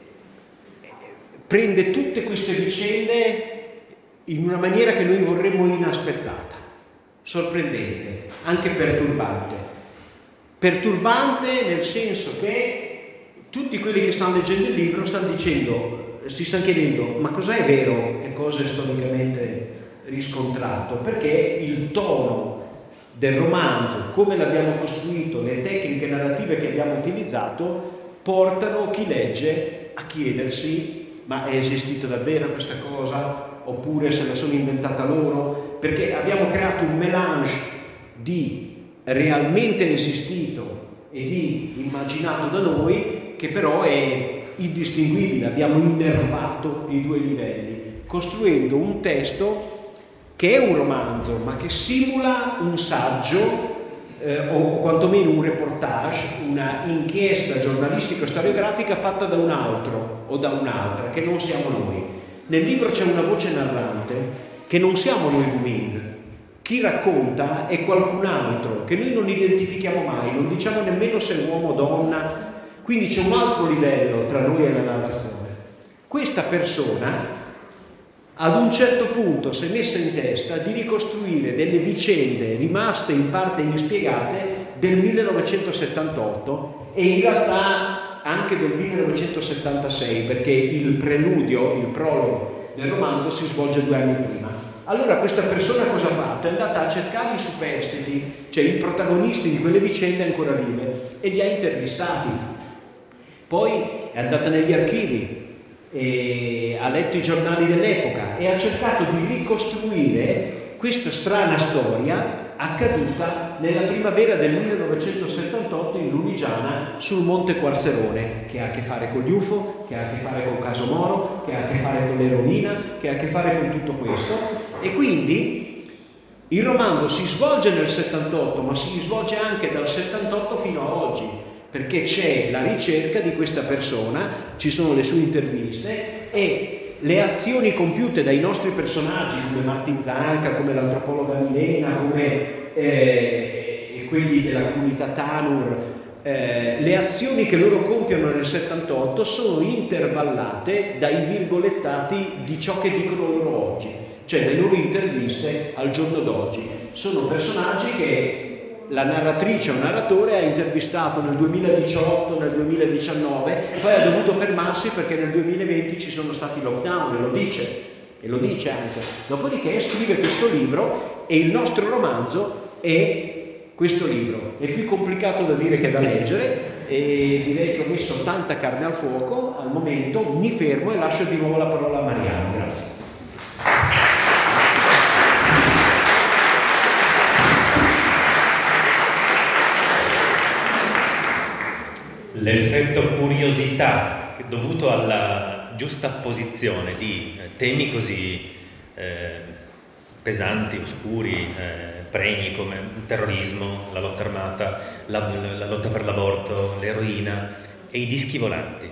prende tutte queste vicende in una maniera che noi vorremmo inaspettata, sorprendente, anche perturbante. Perturbante nel senso che tutti quelli che stanno leggendo il libro stanno dicendo, si stanno chiedendo ma cos'è vero e cosa è storicamente riscontrato, perché il tono del romanzo, come l'abbiamo costruito, le tecniche narrative che abbiamo utilizzato, portano chi legge a chiedersi ma è esistita davvero questa cosa oppure se la sono inventata loro, perché abbiamo creato un mélange di realmente esistito e di immaginato da noi, che però è indistinguibile. Abbiamo innervato i due livelli, costruendo un testo che è un romanzo, ma che simula un saggio, eh, o quantomeno un reportage, una inchiesta giornalistico-storiografica fatta da un altro o da un'altra, che non siamo noi. Nel libro c'è una voce narrante che non siamo noi Wuming. Chi racconta è qualcun altro che noi non identifichiamo mai, non diciamo nemmeno se è uomo o donna. Quindi c'è un altro livello tra noi e la narrazione. Questa persona ad un certo punto si è messa in testa di ricostruire delle vicende rimaste in parte inspiegate del millenovecentosettantotto e in realtà anche del millenovecentosettantasei, perché il preludio, il prologo del romanzo si svolge due anni prima. Allora questa persona cosa ha fatto? È andata a cercare i superstiti, cioè i protagonisti di quelle vicende ancora vive, e li ha intervistati. Poi è andata negli archivi, e ha letto i giornali dell'epoca e ha cercato di ricostruire questa strana storia accaduta nella primavera del millenovecentosettantotto in Lunigiana sul Monte Quarserone, che ha a che fare con gli U F O, che ha a che fare con Caso Moro, che ha a che fare con l'eroina, che ha a che fare con tutto questo. E quindi il romanzo si svolge nel settantotto, ma si svolge anche dal settantotto fino a oggi, perché c'è la ricerca di questa persona, ci sono le sue interviste e le azioni compiute dai nostri personaggi come Martin Zanca, come l'antropologa Milena, come eh, quelli della comunità Tanur, eh, le azioni che loro compiono nel settantotto sono intervallate dai virgolettati di ciò che dicono loro oggi, cioè le loro interviste al giorno d'oggi. Sono personaggi che la narratrice o narratore ha intervistato nel duemiladiciotto, nel duemiladiciannove, poi ha dovuto fermarsi perché nel duemilaventi ci sono stati lockdown, e lo dice, e lo dice anche. Dopodiché scrive questo libro e il nostro romanzo è questo libro. È più complicato da dire che da leggere e direi che ho messo tanta carne al fuoco al momento, mi fermo e lascio di nuovo la parola a Mariano. Grazie. L'effetto curiosità dovuto alla giusta posizione di temi così eh, pesanti, oscuri, eh, pregni come il terrorismo, la lotta armata, la, la lotta per l'aborto, l'eroina e i dischi volanti,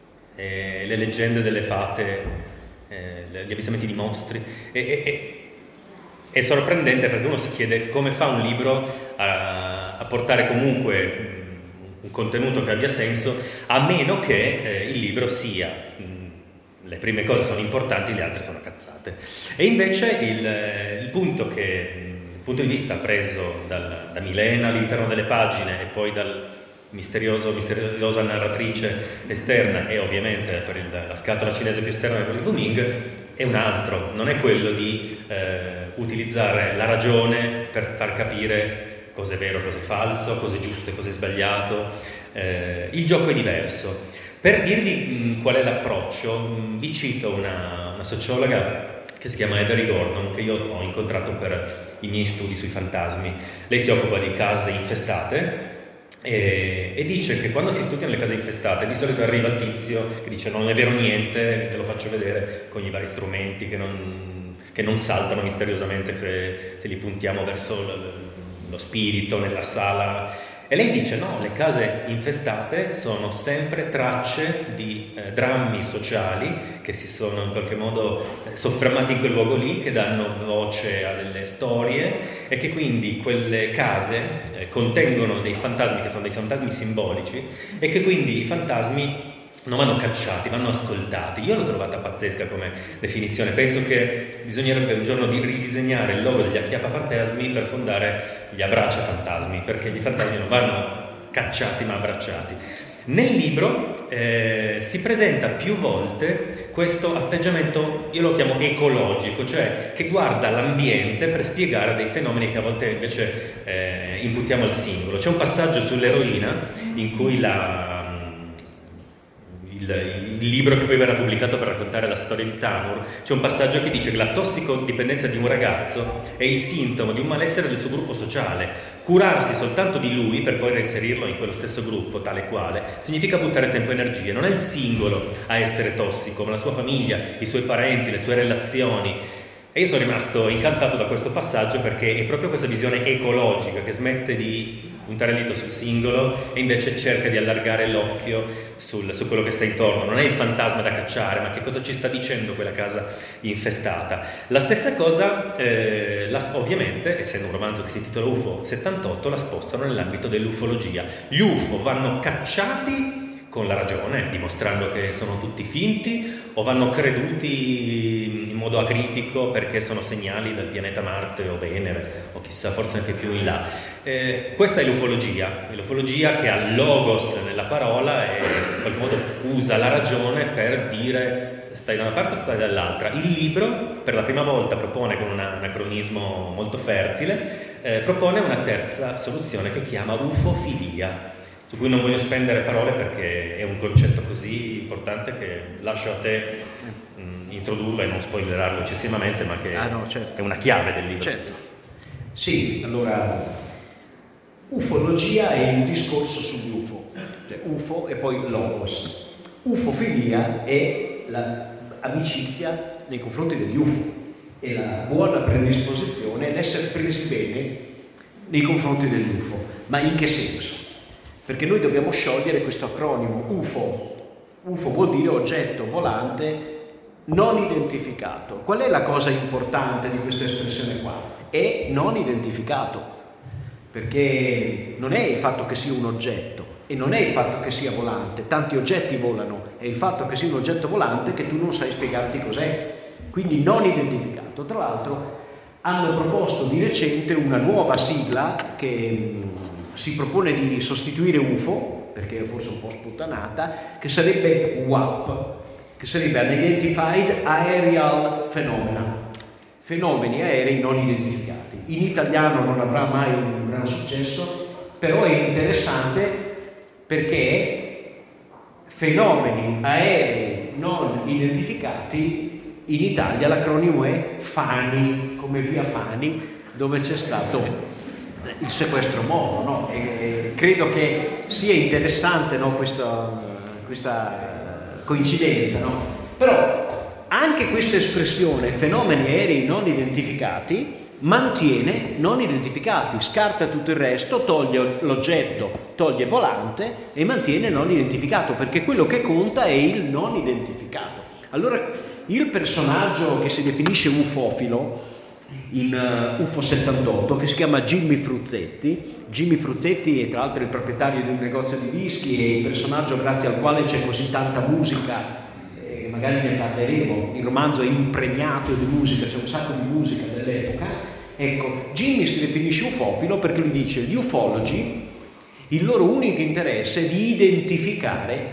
eh, le leggende delle fate, eh, gli avvistamenti di mostri. E, e, è sorprendente perché uno si chiede come fa un libro a, a portare comunque un contenuto che abbia senso, a meno che eh, il libro sia, mh, le prime cose sono importanti, le altre sono cazzate. E invece il, il punto che il punto di vista preso dal, da Milena all'interno delle pagine e poi dal misterioso, misteriosa narratrice esterna e ovviamente per il, la scatola cinese più esterna per il Wuming è un altro, non è quello di eh, utilizzare la ragione per far capire cosa è vero, cosa è falso, cosa è giusto e cosa è sbagliato. Eh, il gioco è diverso. Per dirvi mh, qual è l'approccio, mh, vi cito una, una sociologa che si chiama Avery Gordon, che io ho incontrato per i miei studi sui fantasmi. Lei si occupa di case infestate e, e dice che quando si studiano le case infestate di solito arriva il tizio che dice non è vero niente, te lo faccio vedere con i vari strumenti che non, che non saltano misteriosamente se, se li puntiamo verso l, lo spirito nella sala, e lei dice no, le case infestate sono sempre tracce di eh, drammi sociali che si sono in qualche modo eh, soffermati in quel luogo lì, che danno voce a delle storie e che quindi quelle case eh, contengono dei fantasmi che sono dei fantasmi simbolici e che quindi i fantasmi non vanno cacciati, vanno ascoltati. Io l'ho trovata pazzesca come definizione. Penso che bisognerebbe un giorno di ridisegnare il logo degli Acchiappafantasmi per fondare gli Abbracciafantasmi, perché i fantasmi non vanno cacciati ma abbracciati. Nel libro eh, si presenta più volte questo atteggiamento, io lo chiamo ecologico, cioè che guarda l'ambiente per spiegare dei fenomeni che a volte invece eh, imputiamo al singolo. C'è un passaggio sull'eroina in cui la Il, il libro che poi verrà pubblicato per raccontare la storia di Tanur, c'è un passaggio che dice che la tossicodipendenza di un ragazzo è il sintomo di un malessere del suo gruppo sociale. Curarsi soltanto di lui per poi reinserirlo in quello stesso gruppo tale quale significa buttare tempo e energie. Non è il singolo a essere tossico, ma la sua famiglia, i suoi parenti, le sue relazioni. E io sono rimasto incantato da questo passaggio perché è proprio questa visione ecologica che smette di puntare il dito sul singolo e invece cerca di allargare l'occhio sul, su quello che sta intorno. Non è il fantasma da cacciare, ma che cosa ci sta dicendo quella casa infestata. La stessa cosa, eh, la, ovviamente, essendo un romanzo che si intitola U F O settantotto, la spostano nell'ambito dell'ufologia. Gli U F O vanno cacciati con la ragione, dimostrando che sono tutti finti, o vanno creduti in modo acritico perché sono segnali del pianeta Marte o Venere o chissà, forse anche più in là. Eh, questa è l'ufologia, l'ufologia che ha logos nella parola e in qualche modo usa la ragione per dire stai da una parte o stai dall'altra. Il libro per la prima volta propone, con un anacronismo molto fertile, eh, propone una terza soluzione che chiama ufofilia, su cui non voglio spendere parole perché è un concetto così importante che lascio a te mh, introdurlo e non spoilerarlo eccessivamente, ma che ah, no, certo. è una chiave del libro. Certo. Sì, allora, ufologia è il discorso sugli U F O, cioè U F O e poi logos. Ufofilia è l'amicizia nei confronti degli U F O e la buona predisposizione, l'essere presi bene nei confronti degli U F O. Ma in che senso? Perché noi dobbiamo sciogliere questo acronimo U F O. U F O vuol dire oggetto volante non identificato. Qual è la cosa importante di questa espressione qua? È non identificato, perché non è il fatto che sia un oggetto e non è il fatto che sia volante. Tanti oggetti volano, è il fatto che sia un oggetto volante che tu non sai spiegarti cos'è. Quindi non identificato. Tra l'altro hanno proposto di recente una nuova sigla che mh, si propone di sostituire U F O, perché è forse un po' sputtanata, che sarebbe U A P, che sarebbe Unidentified Aerial Phenomena, fenomeni aerei non identificati. In italiano non avrà mai un gran successo, però è interessante perché fenomeni aerei non identificati, in Italia l'acronimo è Fani, come via Fani, dove c'è stato il sequestro Moro, no? E, e credo che sia interessante, no, questa, questa coincidenza, no? Però anche questa espressione fenomeni aerei non identificati mantiene non identificati, scarta tutto il resto, toglie l'oggetto, toglie volante e mantiene non identificato, perché quello che conta è il non identificato. Allora il personaggio che si definisce ufofilo in uh, U F O settantotto, che si chiama Jimmy Fruzzetti, Jimmy Fruzzetti è tra l'altro il proprietario di un negozio di dischi e il personaggio grazie al quale c'è così tanta musica, eh, magari ne parleremo, il romanzo è impregnato di musica, c'è un sacco di musica dell'epoca. Ecco, Jimmy si definisce ufofilo perché lui dice gli ufologi, il loro unico interesse è di identificare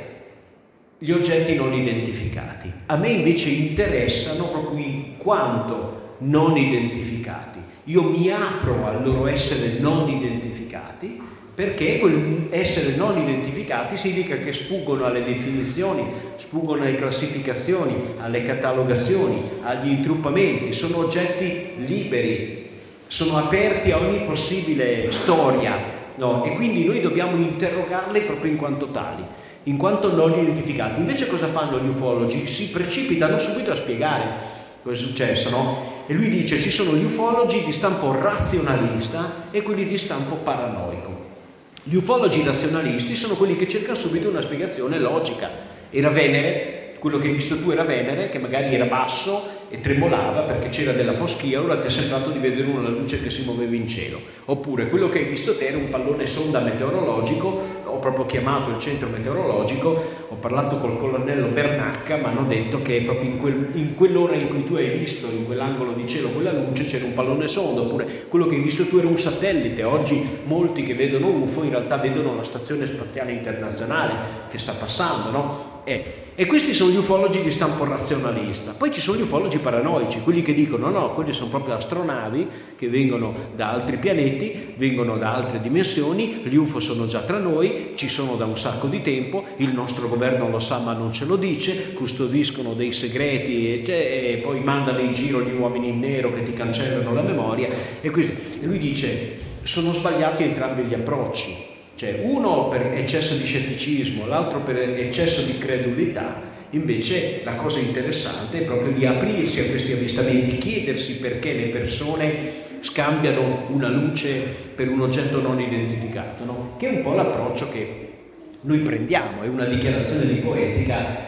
gli oggetti non identificati. A me invece interessano proprio in quanto non identificati. Io mi apro al loro essere non identificati, perché quel essere non identificati significa che sfuggono alle definizioni, sfuggono alle classificazioni, alle catalogazioni, agli intruppamenti, sono oggetti liberi, sono aperti a ogni possibile storia, no? E quindi noi dobbiamo interrogarli proprio in quanto tali, in quanto non identificati. Invece cosa fanno gli ufologi? Si precipitano subito a spiegare cosa è successo, no? E lui dice ci sono gli ufologi di stampo razionalista e quelli di stampo paranoico. Gli ufologi razionalisti sono quelli che cercano subito una spiegazione logica. Era Venere, quello che hai visto tu era Venere, che magari era basso e tremolava perché c'era della foschia, allora ti è sembrato di vedere una luce che si muoveva in cielo. Oppure quello che hai visto te era un pallone sonda meteorologico, ho proprio chiamato il centro meteorologico, ho parlato col colonnello Bernacca, mi hanno detto che proprio in, quel, in quell'ora in cui tu hai visto in quell'angolo di cielo quella luce c'era un pallone sonda. Oppure quello che hai visto tu era un satellite. Oggi molti che vedono U F O in realtà vedono la stazione spaziale internazionale che sta passando, no? E, e questi sono gli ufologi di stampo razionalista. Poi ci sono gli ufologi paranoici, quelli che dicono no, quelli sono proprio astronavi che vengono da altri pianeti, vengono da altre dimensioni, gli U F O sono già tra noi, ci sono da un sacco di tempo, il nostro governo lo sa ma non ce lo dice, custodiscono dei segreti e, e poi mandano in giro gli uomini in nero che ti cancellano la memoria. E, quindi, e lui dice sono sbagliati entrambi gli approcci. Cioè uno per eccesso di scetticismo, l'altro per eccesso di credulità. Invece la cosa interessante è proprio di aprirsi a questi avvistamenti, chiedersi perché le persone scambiano una luce per un oggetto non identificato, no? Che è un po' l'approccio che noi prendiamo, è una dichiarazione di poetica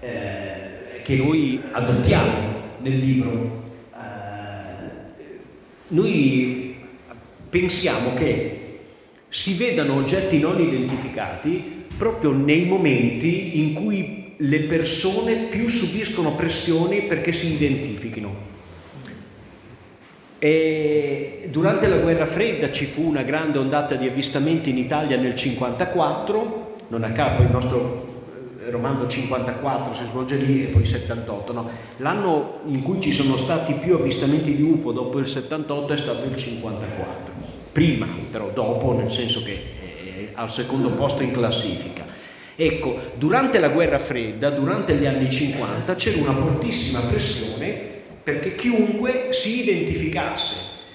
eh, che noi adottiamo nel libro. Eh, noi pensiamo che si vedano oggetti non identificati proprio nei momenti in cui le persone più subiscono pressioni perché si identifichino. E durante la guerra fredda ci fu una grande ondata di avvistamenti in Italia nel cinquantaquattro, non a caso il nostro romanzo cinquantaquattro si svolge lì e poi settantotto, no? L'anno in cui ci sono stati più avvistamenti di U F O dopo il settantotto è stato il cinquantaquattro. Prima, però dopo, nel senso che è al secondo posto in classifica. Ecco, durante la guerra fredda, durante gli anni cinquanta, c'era una fortissima pressione perché chiunque si identificasse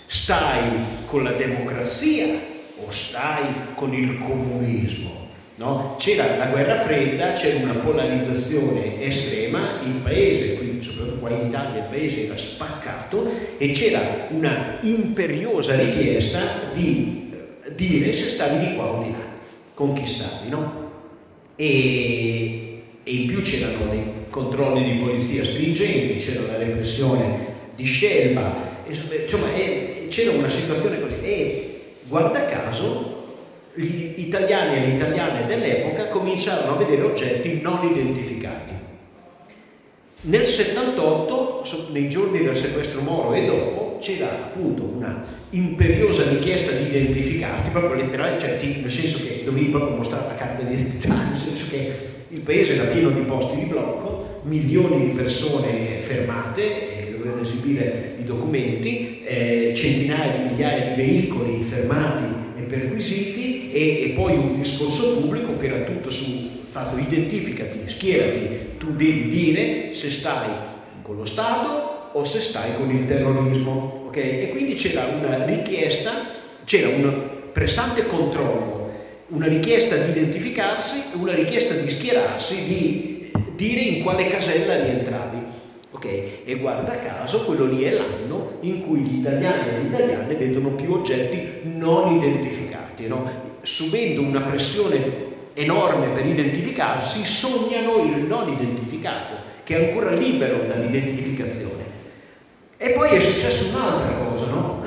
Stai con la democrazia o stai con il comunismo? No? C'era la guerra fredda, c'era una polarizzazione estrema, il paese, quindi soprattutto qua in Italia il paese era spaccato e c'era una imperiosa richiesta di dire se stavi di qua o di là, con chi stavi, no? E, e in più c'erano dei controlli di polizia stringenti, c'era la repressione di Scelba, insomma e, c'era una situazione così e guarda caso gli italiani e le italiane dell'epoca cominciarono a vedere oggetti non identificati. Nel settantotto, nei giorni del sequestro Moro e dopo, c'era appunto una imperiosa richiesta di identificarti, proprio letteralmente, cioè, nel senso che dovevi proprio mostrare la carta di identità, nel senso che il paese era pieno di posti di blocco, milioni di persone fermate che dovevano esibire i documenti, eh, centinaia di migliaia di veicoli fermati perquisiti e, e poi un discorso pubblico che era tutto sul fatto identificati, schierati, tu devi dire se stai con lo Stato o se stai con il terrorismo, ok? E quindi c'era una richiesta, c'era un pressante controllo, una richiesta di identificarsi, una richiesta di schierarsi, di dire in quale casella rientravi. Okay. E guarda caso quello lì è l'anno in cui gli italiani e le italiane vedono più oggetti non identificati, no? Subendo una pressione enorme per identificarsi, sognano il non identificato, che è ancora libero dall'identificazione. E poi è successa un'altra cosa, no?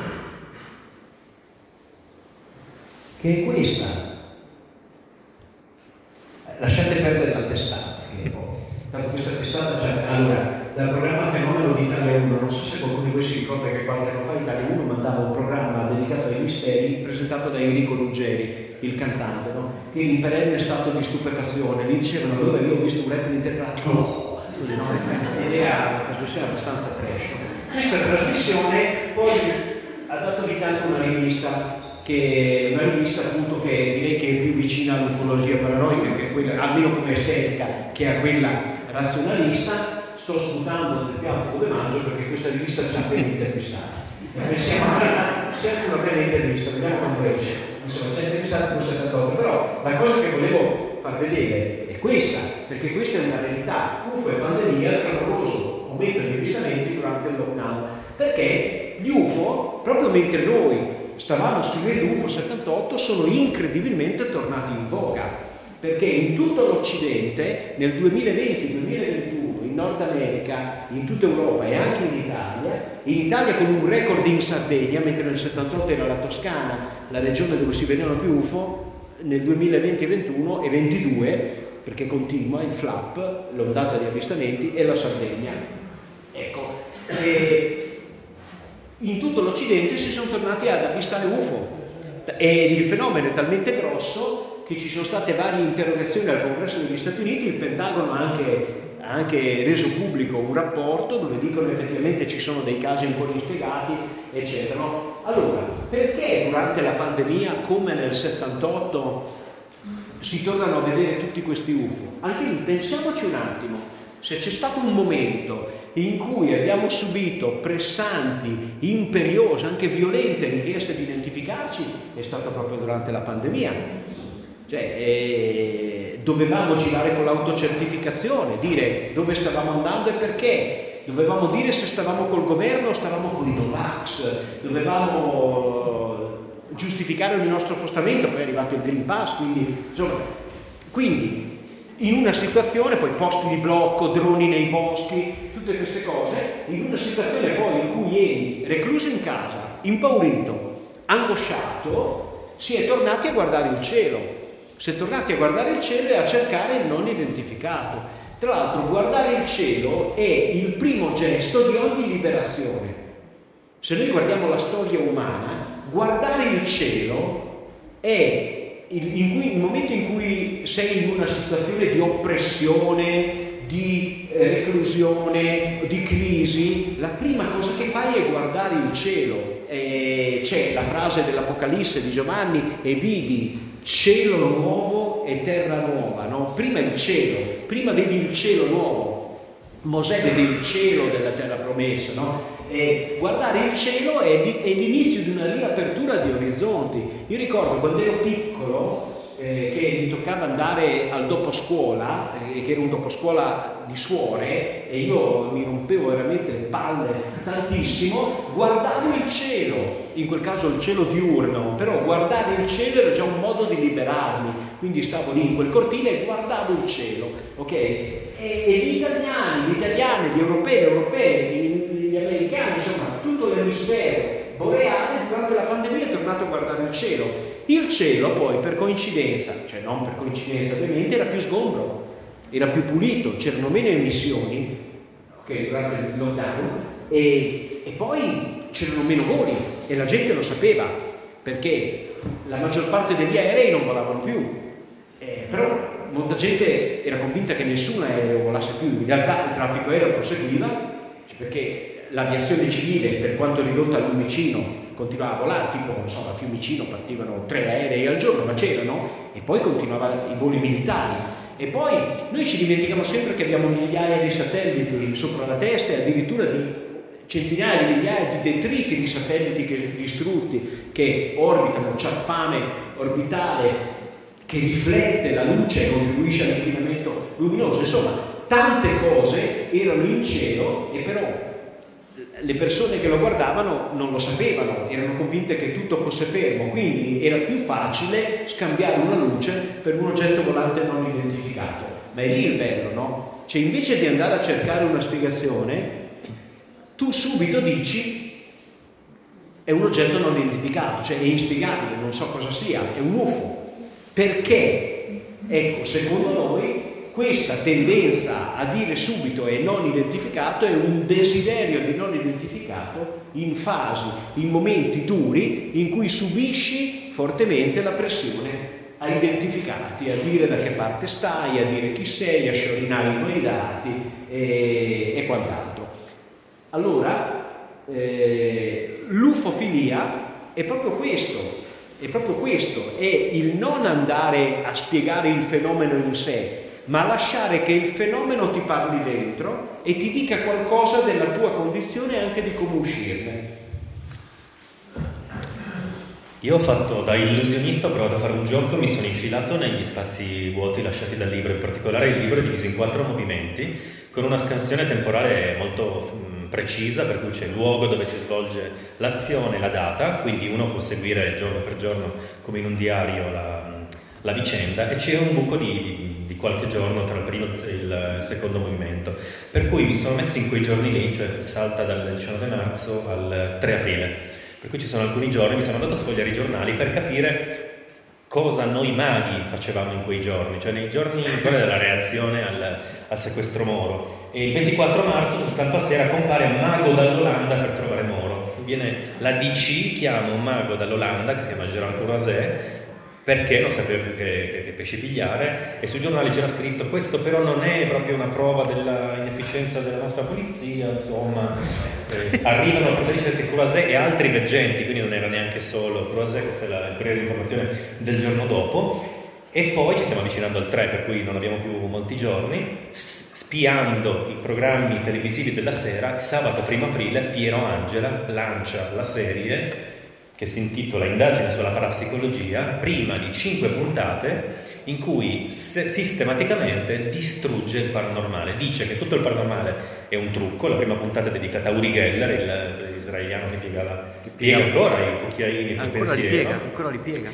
Che è questa. Lasciate perdere la testata, che è un po'. Tanto questa testata, cioè, allora, dal programma Fenomeno di Italia uno, non so se qualcuno di voi si ricorda che qualche anno fa Italia uno mandava un programma dedicato ai misteri presentato da Enrico Ruggeri, il cantante, no? Che in perenne stato di stupefazione, gli dicevano allora io ho visto un rettile interpretato, no, ed era una trasmissione abbastanza trash. Questa trasmissione poi ha dato vita anche a una rivista, che una rivista appunto che direi che è più vicina all'ufologia paranoica, che è quella, almeno come estetica, che a quella razionalista. Sto sputando del piatto dove mangio perché questa rivista ci ha appena intervistato. Sempre una bella intervista, vediamo quando esce. Insomma, ci ha intervistato con settantotto, però la cosa che volevo far vedere è questa, perché questa è una realtà. U F O e pandemia, clamoroso aumento degli avvistamenti durante il lockdown, perché gli U F O, proprio mentre noi stavamo scrivendo U F O settantotto, sono incredibilmente tornati in voga, perché in tutto l'Occidente nel duemilaventi duemilaventuno in Nord America, in tutta Europa e anche in Italia, in Italia con un record in Sardegna, mentre nel settantotto era la Toscana, la regione dove si vedevano più U F O, nel duemilaventi ventuno e ventidue, perché continua il flap, l'ondata di avvistamenti, e la Sardegna. Ecco, e in tutto l'Occidente si sono tornati ad avvistare U F O e il fenomeno è talmente grosso che ci sono state varie interrogazioni al Congresso degli Stati Uniti. Il Pentagono ha anche ha anche reso pubblico un rapporto dove dicono che effettivamente ci sono dei casi ancora inspiegati, eccetera. Allora, perché durante la pandemia, come nel settantotto, si tornano a vedere tutti questi U F O? Anche lì, pensiamoci un attimo, se c'è stato un momento in cui abbiamo subito pressanti, imperiose, anche violente richieste di identificarci, è stato proprio durante la pandemia. Cioè, eh, dovevamo girare con l'autocertificazione, dire dove stavamo andando e perché, dovevamo dire se stavamo col governo o stavamo con i Novax, dovevamo giustificare il nostro spostamento, poi è arrivato il Green Pass, quindi insomma, quindi in una situazione, poi posti di blocco, droni nei boschi, tutte queste cose, in una situazione poi in cui eri recluso in casa, impaurito, angosciato, si è tornati a guardare il cielo. Si è tornati a guardare il cielo e a cercare il non identificato. Tra l'altro, guardare il cielo è il primo gesto di ogni liberazione. Se noi guardiamo la storia umana, guardare il cielo è il, in cui, il momento in cui sei in una situazione di oppressione, di eh, reclusione, di crisi, la prima cosa che fai è guardare il cielo. E c'è la frase dell'Apocalisse di Giovanni: e vidi cielo nuovo e terra nuova, no? Prima il cielo, prima vedi il cielo nuovo. Mosè vede il cielo della terra promessa, no? E guardare il cielo è, è l'inizio di una riapertura di orizzonti. Io ricordo quando ero piccolo eh, che mi toccava andare al dopo scuola, eh, che era un dopo scuola di suore, e io mi rompevo veramente le palle tantissimo, guardavo il cielo, in quel caso il cielo diurno, però guardare il cielo era già un modo di liberarmi, quindi stavo lì in quel cortile e guardavo il cielo, ok? E, e gli italiani, gli italiani, gli europei, gli europei, gli, gli americani, insomma, tutto l'emisfero boreale durante la pandemia è tornato a guardare il cielo. Il cielo poi, per coincidenza, cioè non per coincidenza ovviamente, era più sgombro, era più pulito, c'erano meno emissioni, ok, durante il lockdown, e, e poi c'erano meno voli e la gente lo sapeva, perché la maggior parte degli aerei non volavano più, eh, però molta gente era convinta che nessun aereo volasse più. In realtà il traffico aereo proseguiva, perché l'aviazione civile, per quanto ridotta a Fiumicino, continuava a volare, tipo, non so, a Fiumicino partivano tre aerei al giorno, ma c'erano, e poi continuavano i voli militari. E poi noi ci dimentichiamo sempre che abbiamo migliaia di satelliti sopra la testa e addirittura di centinaia di migliaia di detriti di satelliti che, distrutti che orbitano, ciarpame orbitale che riflette la luce e contribuisce all'inquinamento luminoso. Insomma, tante cose erano in cielo e però le persone che lo guardavano non lo sapevano, erano convinte che tutto fosse fermo, quindi era più facile scambiare una luce per un oggetto volante non identificato. Ma è lì il bello, no? Cioè, invece di andare a cercare una spiegazione, tu subito dici è un oggetto non identificato, cioè è inspiegabile, non so cosa sia, è un U F O. Perché? Ecco, secondo noi questa tendenza a dire subito è non identificato è un desiderio di non identificato in fasi, in momenti duri in cui subisci fortemente la pressione a identificarti, a dire da che parte stai, a dire chi sei, a sciorinare i tuoi dati e, e quant'altro. Allora, eh, l'ufofilia è proprio questo, è proprio questo, è il non andare a spiegare il fenomeno in sé, ma lasciare che il fenomeno ti parli dentro e ti dica qualcosa della tua condizione e anche di come uscirne. Io ho fatto, da illusionista, ho provato a fare un gioco, mi sono infilato negli spazi vuoti lasciati dal libro, in particolare il libro è diviso in quattro movimenti, con una scansione temporale molto mh, precisa, per cui c'è il luogo dove si svolge l'azione, la data, quindi uno può seguire giorno per giorno, come in un diario, la, la vicenda, e c'è un buco di, di, di qualche giorno tra il primo e il secondo movimento, per cui mi sono messo in quei giorni lì, cioè salta dal diciannove marzo al tre aprile. Per cui ci sono alcuni giorni, mi sono andato a sfogliare i giornali per capire cosa noi maghi facevamo in quei giorni, cioè nei giorni qual è la reazione al, al sequestro Moro. E il ventiquattro marzo su Stampa Sera compare un mago dall'Olanda per trovare Moro. Viene la D C chiama un mago dall'Olanda che si chiama Gérard Courvoisier perché non sapeva più che, che, che pesci pigliare, e sui giornali c'era scritto: questo però non è proprio una prova della inefficienza della nostra polizia, insomma. Eh, arrivano a prendere ricerche Courvoisier e altri veggenti, quindi non era neanche solo Courvoisier, questo è la, il Corriere di Informazione del giorno dopo. E poi ci stiamo avvicinando al tre, per cui non abbiamo più molti giorni. Spiando i programmi televisivi della sera, sabato primo aprile Piero Angela lancia la serie che si intitola Indagine sulla parapsicologia, prima di cinque puntate in cui sistematicamente distrugge il paranormale. Dice che tutto il paranormale è un trucco. La prima puntata è dedicata a Uri Geller, l'israeliano che piegava, che piega ancora i cucchiaini del ancora pensiero. Ripiega, ancora ripiega.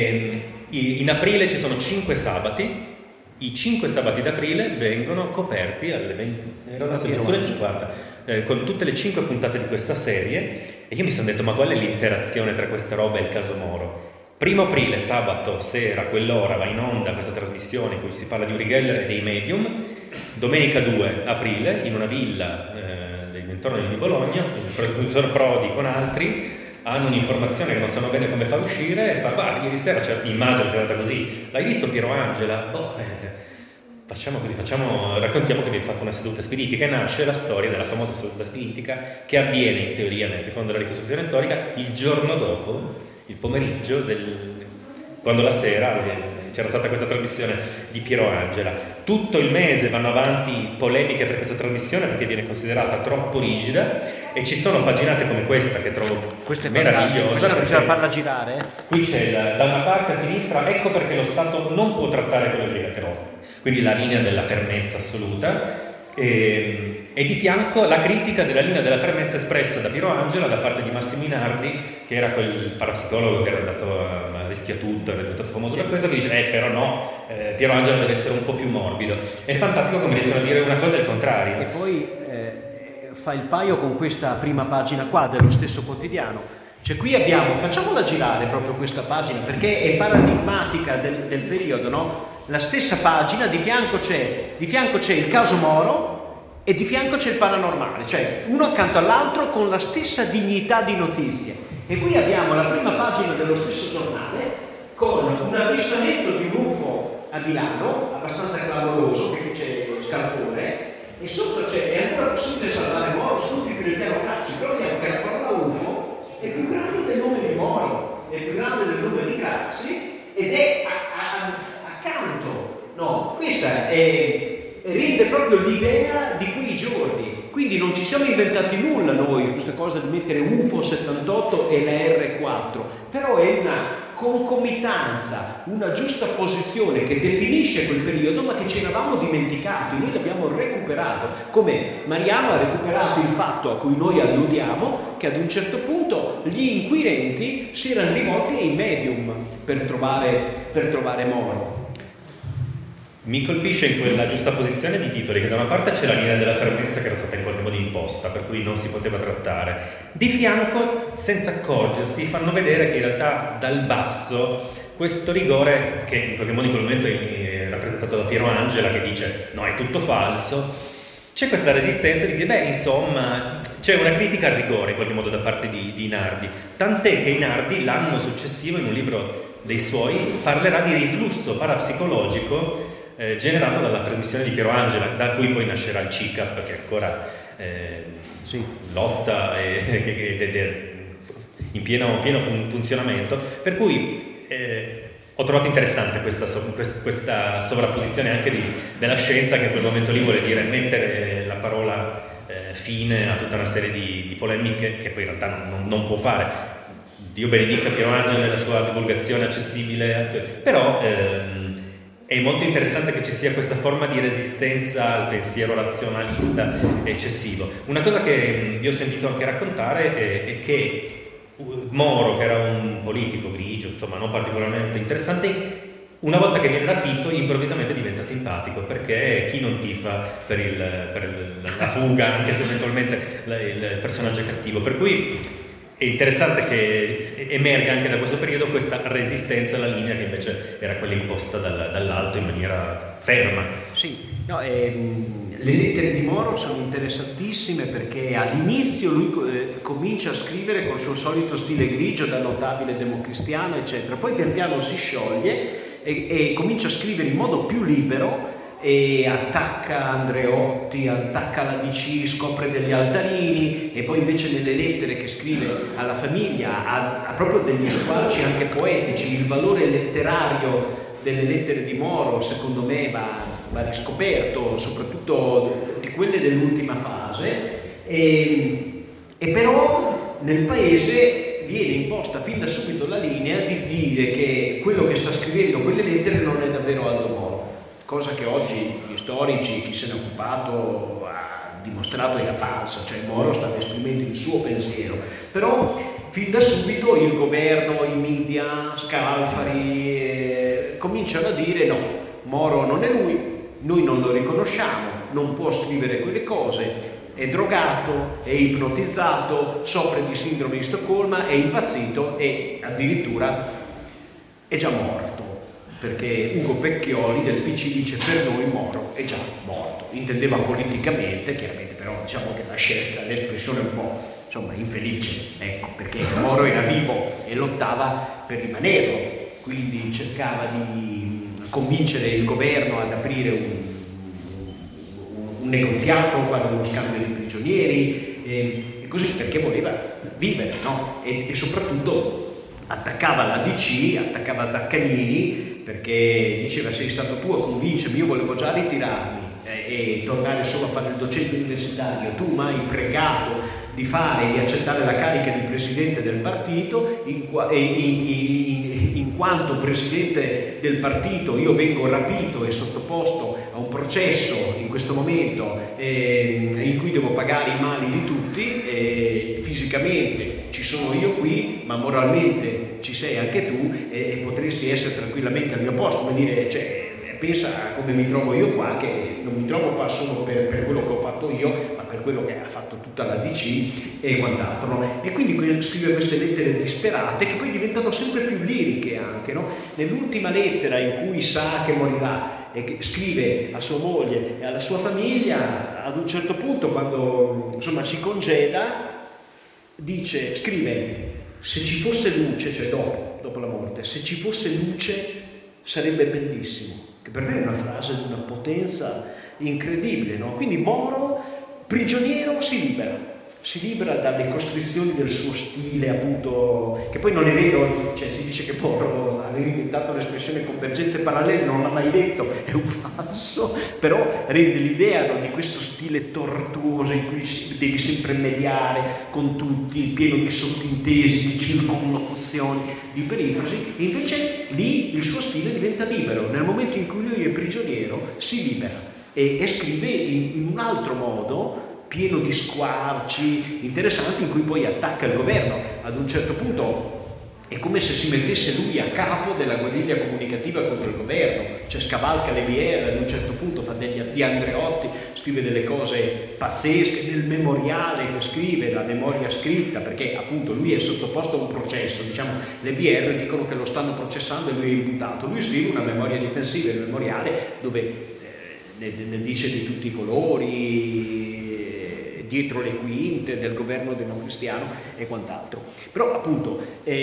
E in aprile ci sono cinque sabati. I cinque sabati d'aprile vengono coperti alle ventuno e cinquanta eh, con tutte le cinque puntate di questa serie, e io mi sono detto: ma qual è l'interazione tra questa roba e il caso Moro? Primo aprile, sabato sera, a quell'ora, va in onda questa trasmissione in cui si parla di Uri Geller e dei medium. Domenica due aprile, in una villa eh, dei dintorni di Bologna, il professor Prodi con altri hanno un'informazione che non sanno bene come fa uscire, e fa: guarda, ieri sera c'è, immagino sia andata così, l'hai visto Piero Angela? Boh, eh, facciamo così, facciamo, raccontiamo che vi abbiamo fatto una seduta spiritica, e nasce la storia della famosa seduta spiritica che avviene in teoria, secondo la ricostruzione storica, il giorno dopo, il pomeriggio del quando la sera c'era stata questa trasmissione di Piero Angela. Tutto il mese vanno avanti polemiche per questa trasmissione perché viene considerata troppo rigida, e ci sono paginate come questa che trovo questa è meravigliosa. Questa bisogna farla girare. Qui c'è la, da una parte a sinistra, ecco perché lo Stato non può trattare con le brigate rosse, quindi la linea della fermezza assoluta, e, e di fianco la critica della linea della fermezza espressa da Piero Angela da parte di Massimo Inardi, che era quel parapsicologo che era andato a, a Rischiatutto, era diventato famoso per questo, che dice eh però no, eh, Piero Angela deve essere un po' più morbido. È fantastico come riescono a dire una cosa e il contrario. E poi eh, fa il paio con questa prima pagina qua dello stesso quotidiano. Cioè qui abbiamo, facciamola girare proprio questa pagina perché è paradigmatica del, del periodo, no? La stessa pagina, di fianco c'è, di fianco c'è il caso Moro e di fianco c'è il paranormale, cioè uno accanto all'altro con la stessa dignità di notizie. E qui abbiamo la prima pagina dello stesso giornale con un avvistamento di un U F O a Milano, abbastanza clamoroso, perché c'è Scalpore, e sotto c'è, è ancora possibile salvare Moro, scontri per il piano Cacci, però vediamo che la parola U F O è più grande del nome di Moro, è più grande del nome di Craxi, ed è a, a, accanto, no, questa è, rende proprio l'idea di quei giorni. Quindi non ci siamo inventati nulla noi, questa cosa di mettere U F O settantotto e la R quattro, però è una concomitanza, una giusta posizione che definisce quel periodo ma che ci eravamo dimenticati, noi l'abbiamo recuperato, come Mariano ha recuperato il fatto a cui noi alludiamo, che ad un certo punto gli inquirenti si erano rivolti ai medium per trovare, per trovare Moro. Mi colpisce in quella giusta posizione di titoli che da una parte c'è la linea della fermezza che era stata in qualche modo imposta, per cui non si poteva trattare. Di fianco, senza accorgersi, fanno vedere che in realtà dal basso questo rigore, che in qualche modo in quel momento è rappresentato da Piero Angela, che dice no, è tutto falso, c'è questa resistenza di dire, beh, insomma, c'è una critica al rigore in qualche modo da parte di, di Inardi, tant'è che Inardi l'anno successivo in un libro dei suoi parlerà di riflusso parapsicologico Eh, generato dalla trasmissione di Piero Angela, da cui poi nascerà il C I C A P, che ancora eh, sì. lotta e che è in pieno, pieno fun- funzionamento, per cui eh, ho trovato interessante questa, questa sovrapposizione anche di, della scienza, che in quel momento lì vuole dire mettere la parola eh, fine a tutta una serie di, di polemiche che poi in realtà non, non può fare. Dio benedica Piero Angela nella sua divulgazione accessibile, però ehm, è molto interessante che ci sia questa forma di resistenza al pensiero razionalista eccessivo. Una cosa che vi ho sentito anche raccontare è, è che Moro, che era un politico grigio, insomma non particolarmente interessante, una volta che viene rapito improvvisamente diventa simpatico, perché chi non tifa per, il, per la fuga, anche se eventualmente il personaggio è cattivo. Per cui è interessante che emerga anche da questo periodo questa resistenza alla linea che invece era quella imposta dal, dall'alto in maniera ferma. Sì, no, ehm, le lettere di Moro sono interessantissime perché all'inizio lui eh, comincia a scrivere col suo solito stile grigio da notabile democristiano eccetera, poi pian piano si scioglie e, e comincia a scrivere in modo più libero e attacca Andreotti, attacca la D C, scopre degli altarini, e poi invece nelle lettere che scrive alla famiglia ha, ha proprio degli squarci anche poetici. Il valore letterario delle lettere di Moro secondo me va, va riscoperto, soprattutto di quelle dell'ultima fase, e, e però nel paese viene imposta fin da subito la linea di dire che quello che sta scrivendo quelle lettere non è davvero Aldo Moro, cosa che oggi gli storici, chi se ne è occupato, ha dimostrato era falsa, cioè Moro stava esprimendo il suo pensiero. Però fin da subito il governo, i media, Scalfari eh, cominciano a dire no, Moro non è lui, noi non lo riconosciamo, non può scrivere quelle cose, è drogato, è ipnotizzato, soffre di sindrome di Stoccolma, è impazzito e addirittura è già morto. Perché Ugo Pecchioli del P C dice per noi Moro è già morto, intendeva politicamente chiaramente, però diciamo che la scelta, l'espressione è un po' insomma infelice, ecco, perché Moro era vivo e lottava per rimanerlo, quindi cercava di convincere il governo ad aprire un, un, un negoziato, fare uno scambio di prigionieri e, e così, perché voleva vivere, no? E, e soprattutto attaccava la D C, attaccava Zaccagnini, perché diceva sei stato tu a convincermi, io volevo già ritirarmi e tornare solo a fare il docente universitario, tu mi hai pregato di fare, di accettare la carica di presidente del partito, in, qua, in, in, in quanto presidente del partito io vengo rapito e sottoposto a un processo in questo momento eh, in cui devo pagare i mali di tutti, eh, fisicamente ci sono io qui, ma moralmente ci sei anche tu e, e potresti essere tranquillamente al mio posto, come dire, cioè, pensa a come mi trovo io qua, che non mi trovo qua solo per, per quello che ho fatto io, ma per quello che ha fatto tutta la D C e quant'altro, no? E quindi scrive queste lettere disperate che poi diventano sempre più liriche anche, no? Nell'ultima lettera in cui sa che morirà e che scrive a sua moglie e alla sua famiglia, ad un certo punto quando insomma si congeda, dice, scrive: se ci fosse luce, cioè dopo, dopo la morte, se ci fosse luce sarebbe bellissimo. Che per me è una frase di una potenza incredibile, no? Quindi Moro, prigioniero, si libera, si libera dalle costrizioni del suo stile, appunto, che poi non è vero, cioè si dice che Moro aveva inventato l'espressione convergenze parallele, non l'ha mai detto, è un falso, però rende l'idea, no, di questo stile tortuoso in cui devi sempre mediare con tutti, pieno di sottintesi, di circonlocuzioni, di perifrasi, e invece lì il suo stile diventa libero. Nel momento in cui lui è prigioniero si libera e, e scrive in, in un altro modo, pieno di squarci interessanti, in cui poi attacca il governo. Ad un certo punto è come se si mettesse lui a capo della guerriglia comunicativa contro il governo, cioè scavalca le B R, ad un certo punto fa degli di Andreotti, scrive delle cose pazzesche nel memoriale che scrive, la memoria scritta, perché appunto lui è sottoposto a un processo, diciamo le B R dicono che lo stanno processando e lui è imputato, lui scrive una memoria difensiva, il memoriale, dove eh, ne, ne dice di tutti i colori, dietro le quinte del governo democristiano e quant'altro. Però appunto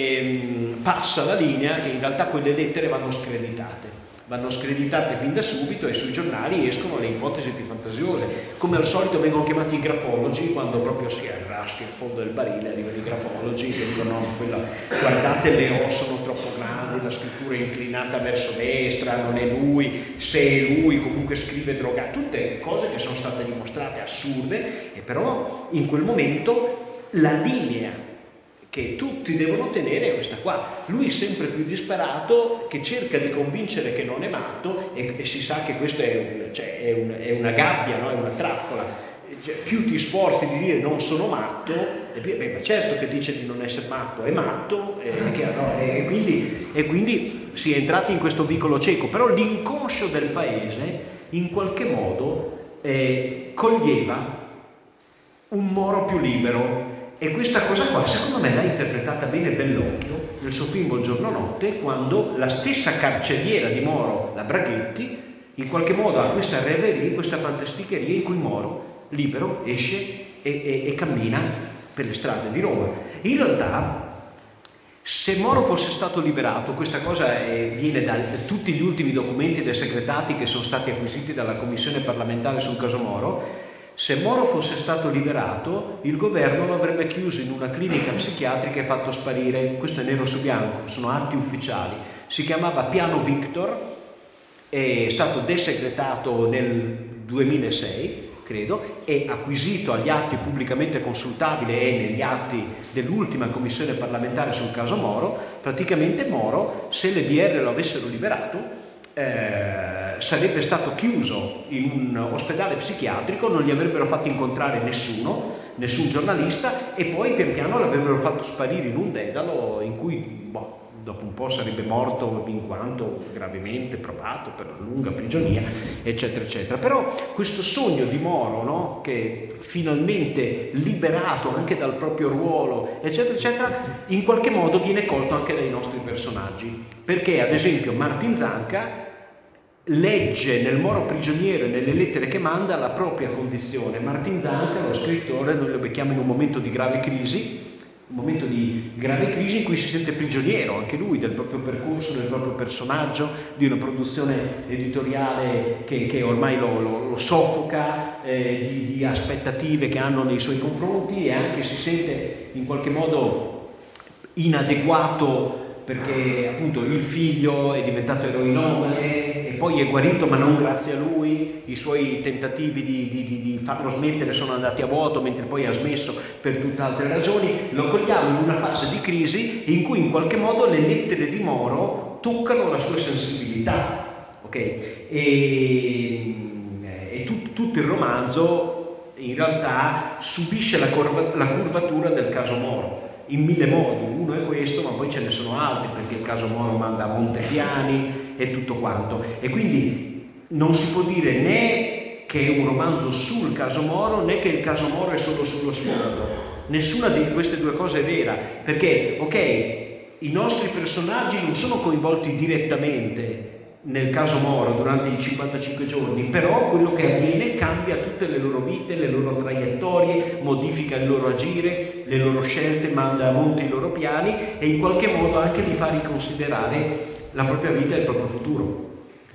ehm, passa la linea che in realtà quelle lettere vanno screditate, vanno screditate fin da subito, e sui giornali escono le ipotesi più fantasiose. Come al solito vengono chiamati i grafologi quando proprio si arraschia il fondo del barile, arrivano i grafologi che dicono no, quella, guardate le O sono troppo grandi, la scrittura è inclinata verso destra, non è lui, se è lui comunque scrive drogato, tutte cose che sono state dimostrate assurde, e però in quel momento la linea che tutti devono tenere è questa qua. Lui sempre più disperato, che cerca di convincere che non è matto, e, e si sa che questa è, un, cioè, è, un, è una gabbia, no? È una trappola. Cioè, più ti sforzi di dire non sono matto, e più, beh, ma certo che dice di non essere matto, è matto, e, che, no? e, quindi, e quindi si è entrati in questo vicolo cieco. Però l'inconscio del paese in qualche modo eh, coglieva un Moro più libero. E questa cosa qua, secondo me, l'ha interpretata bene Bellocchio nel suo film Buongiorno Notte, quando la stessa carceriera di Moro, la Braghetti, in qualche modo ha questa reverie, questa fantasticheria in cui Moro, libero, esce e, e, e cammina per le strade di Roma. In realtà, se Moro fosse stato liberato, questa cosa è, viene da tutti gli ultimi documenti dei segretati che sono stati acquisiti dalla commissione parlamentare sul caso Moro. Se Moro fosse stato liberato, il governo lo avrebbe chiuso in una clinica psichiatrica e fatto sparire. Questo è nero su bianco, sono atti ufficiali. Si chiamava Piano Victor, è stato desegretato nel duemilasei, credo, è acquisito agli atti pubblicamente consultabile e negli atti dell'ultima commissione parlamentare sul caso Moro. Praticamente Moro, se le B R lo avessero liberato, Eh, sarebbe stato chiuso in un ospedale psichiatrico, non gli avrebbero fatto incontrare nessuno, nessun giornalista, e poi pian piano l'avrebbero fatto sparire in un dedalo in cui boh, dopo un po' sarebbe morto in quanto gravemente provato per la lunga prigionia, eccetera eccetera. Però questo sogno di Moro, no, che finalmente liberato anche dal proprio ruolo, eccetera eccetera, in qualche modo viene colto anche dai nostri personaggi, perché ad esempio Martin Zanca legge nel Moro prigioniero e nelle lettere che manda la propria condizione. Martin Zanca, lo scrittore, noi lo becchiamo in un momento di grave crisi, un momento di grave crisi in cui si sente prigioniero anche lui del proprio percorso, del proprio personaggio, di una produzione editoriale che, che ormai lo, lo, lo soffoca, eh, di, di aspettative che hanno nei suoi confronti, e anche si sente in qualche modo inadeguato perché appunto il figlio è diventato eroinomane e poi è guarito, ma non grazie a lui, i suoi tentativi di, di, di farlo smettere sono andati a vuoto, mentre poi ha smesso per tutt'altre ragioni. Lo cogliamo in una fase di crisi in cui in qualche modo le lettere di Moro toccano la sua sensibilità, ok? E, e tut, tutto il romanzo in realtà subisce la, curva, la curvatura del caso Moro in mille modi. Uno è questo, ma poi ce ne sono altri, perché il caso Moro manda a Montepiani e tutto quanto, e quindi non si può dire né che è un romanzo sul caso Moro né che il caso Moro è solo sullo sfondo. Nessuna di queste due cose è vera, perché ok, i nostri personaggi non sono coinvolti direttamente nel caso Moro durante i cinquantacinque giorni, però quello che avviene cambia tutte le loro vite, le loro traiettorie, modifica il loro agire, le loro scelte, manda a monte i loro piani e in qualche modo anche li fa riconsiderare la propria vita e il proprio futuro.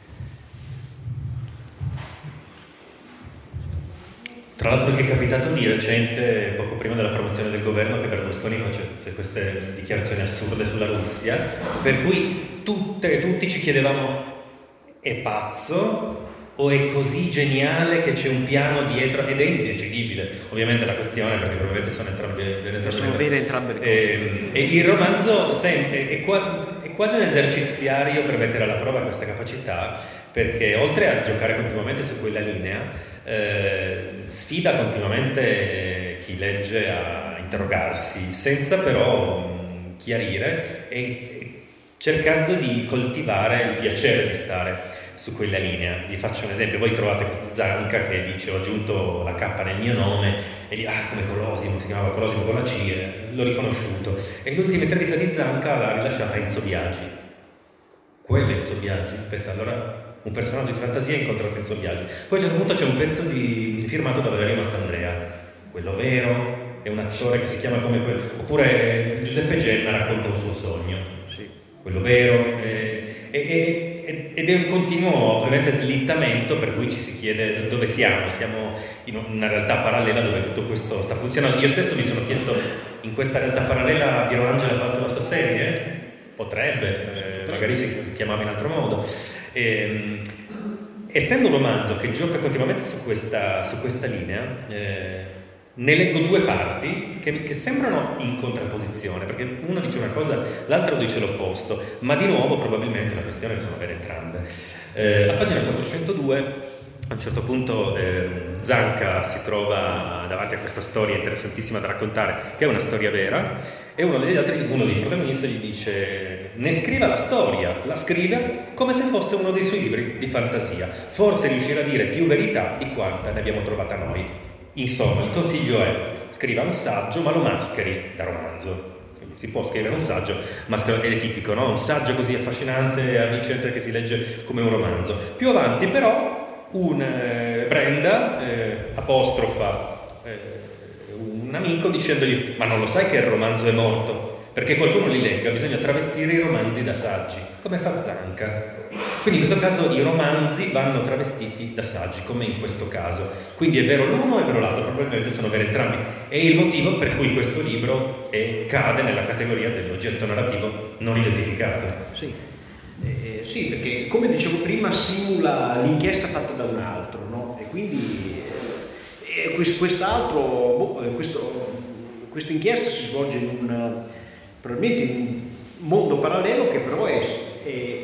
Tra l'altro è capitato di recente, poco prima della formazione del governo, che Berlusconi facesse queste dichiarazioni assurde sulla Russia, per cui tutte, tutti ci chiedevamo: è pazzo o è così geniale che c'è un piano dietro? Ed è indecidibile ovviamente la questione, perché probabilmente sono entrambe, entrambe sono vere entrambe le cose. E, e il romanzo sempre, è, qua, è quasi un eserciziario per mettere alla prova questa capacità, perché oltre a giocare continuamente su quella linea, eh, sfida continuamente chi legge a interrogarsi, senza però mh, chiarire e, e cercando di coltivare il piacere di stare su quella linea. Vi faccio un esempio: voi trovate questo Zanca che dice: ho aggiunto la K nel mio nome, e lì, ah, come Colosimo, si chiamava Colosimo con la C, eh, l'ho riconosciuto. E l'ultima intervista di Zanca l'ha rilasciata Enzo Biagi. Quello è Enzo Biagi? Aspetta, allora un personaggio di fantasia incontrato Enzo Biagi. Poi a un certo punto c'è un pezzo di, firmato da Valerio Mastandrea. Quello vero? È un attore che si chiama come quello. Oppure Giuseppe Genna racconta un suo sogno. Sì. Quello vero? È, è, è, ed è un continuo, ovviamente, slittamento, per cui ci si chiede dove siamo. Siamo in una realtà parallela dove tutto questo sta funzionando. Io stesso mi sono chiesto: in questa realtà parallela Piero Angela ha fatto la sua serie? Potrebbe, eh, magari si chiamava in altro modo. E, essendo un romanzo che gioca continuamente su questa, su questa linea, eh, ne leggo due parti che, che sembrano in contrapposizione, perché uno dice una cosa, l'altro dice l'opposto, ma di nuovo probabilmente la questione è che sono vere entrambe. Eh, a pagina quattrocentodue a un certo punto eh, Zanca si trova davanti a questa storia interessantissima da raccontare, che è una storia vera, e uno degli altri, uno dei protagonisti gli dice: ne scriva la storia, la scrive come se fosse uno dei suoi libri di fantasia, forse riuscirà a dire più verità di quanta ne abbiamo trovata noi. Insomma, il consiglio è: scriva un saggio ma lo mascheri da romanzo. Quindi si può scrivere un saggio, ma è tipico, no? Un saggio così affascinante e avvincente che si legge come un romanzo. Più avanti però un eh, Brenda eh, apostrofa eh, un amico dicendogli: ma non lo sai che il romanzo è morto? Perché qualcuno li legga bisogna travestire i romanzi da saggi, come fa Zanca. Quindi in questo caso i romanzi vanno travestiti da saggi, come in questo caso. Quindi è vero l'uno e vero l'altro, probabilmente sono veri entrambi. È il motivo per cui questo libro è, cade nella categoria dell'oggetto narrativo non identificato. Sì. Eh, sì, perché come dicevo prima simula l'inchiesta fatta da un altro, no? E quindi eh, quest'altro, boh, questo, questa inchiesta si svolge in un, probabilmente in un mondo parallelo che però è, è,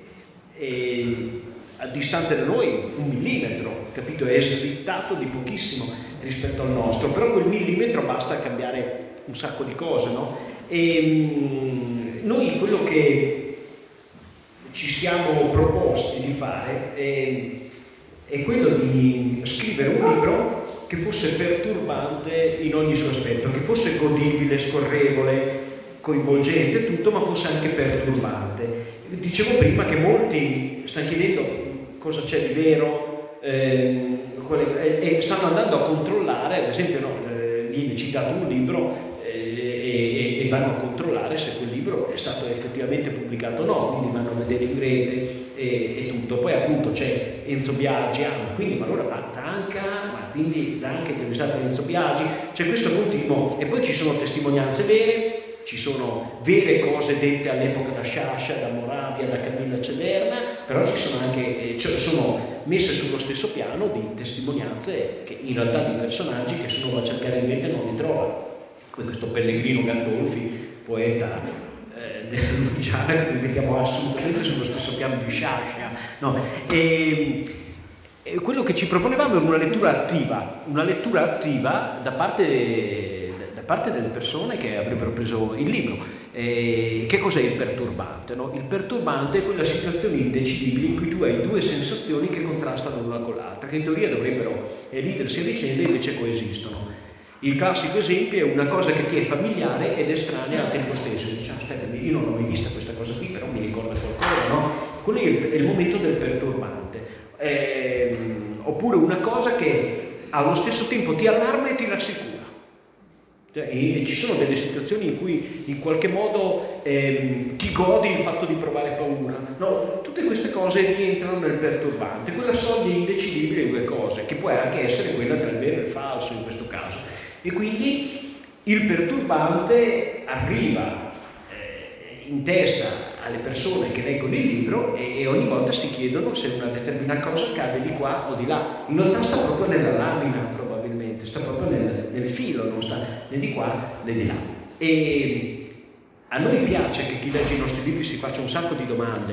è a distante da noi un millimetro, capito? È slittato di pochissimo rispetto al nostro, però quel millimetro basta a cambiare un sacco di cose, no? E mh, noi quello che ci siamo proposti di fare è, è quello di scrivere un libro che fosse perturbante in ogni suo aspetto, che fosse godibile, scorrevole, coinvolgente, tutto, ma fosse anche perturbante. Dicevo prima che molti stanno chiedendo cosa c'è di vero eh, e stanno andando a controllare, ad esempio, no, viene citato un libro E, e vanno a controllare se quel libro è stato effettivamente pubblicato o no, quindi vanno a vedere in rete e, e tutto. Poi appunto c'è Enzo Biagi, ah, ma quindi ma allora ma Zanca, ma quindi Zanca è intervistato Enzo Biagi, c'è questo continuo, e poi ci sono testimonianze vere, ci sono vere cose dette all'epoca da Sciascia, da Moravia, da Camilla Celerna, però ci sono anche, cioè sono messe sullo stesso piano di testimonianze che in realtà di personaggi che se uno va a cercare in mente non li trova, come questo Pellegrino Gandolfi, poeta eh, della Lunigiana, che vediamo assolutamente sullo stesso piano di Sciascia, no? E, e quello che ci proponevamo è una lettura attiva, una lettura attiva da parte parte delle persone che avrebbero preso il libro. Eh, che cos'è il perturbante? No? Il perturbante è quella situazione indecidibile in cui tu hai due sensazioni che contrastano l'una con l'altra, che in teoria dovrebbero eridersi a vicenda e invece coesistono. Il classico esempio è una cosa che ti è familiare ed estranea al tempo stesso. Dici, aspetta, io non l'ho mai vista questa cosa qui, però mi ricorda qualcosa, no? Quello è il, è il momento del perturbante. Eh, oppure una cosa che allo stesso tempo ti allarma e ti rassicura. E ci sono delle situazioni in cui in qualche modo ehm, ti godi il fatto di provare paura, no? Tutte queste cose rientrano nel perturbante, quella soglia indecidibile di due cose, che può anche essere quella tra il vero e il falso in questo caso. E quindi il perturbante arriva eh, in testa alle persone che leggono il libro e, e ogni volta si chiedono se una determinata cosa accade di qua o di là. In realtà sta proprio nella lamina, probabilmente, sta proprio nel, nel filo, non sta né di qua né di là. E a noi piace che chi legge i nostri libri si faccia un sacco di domande,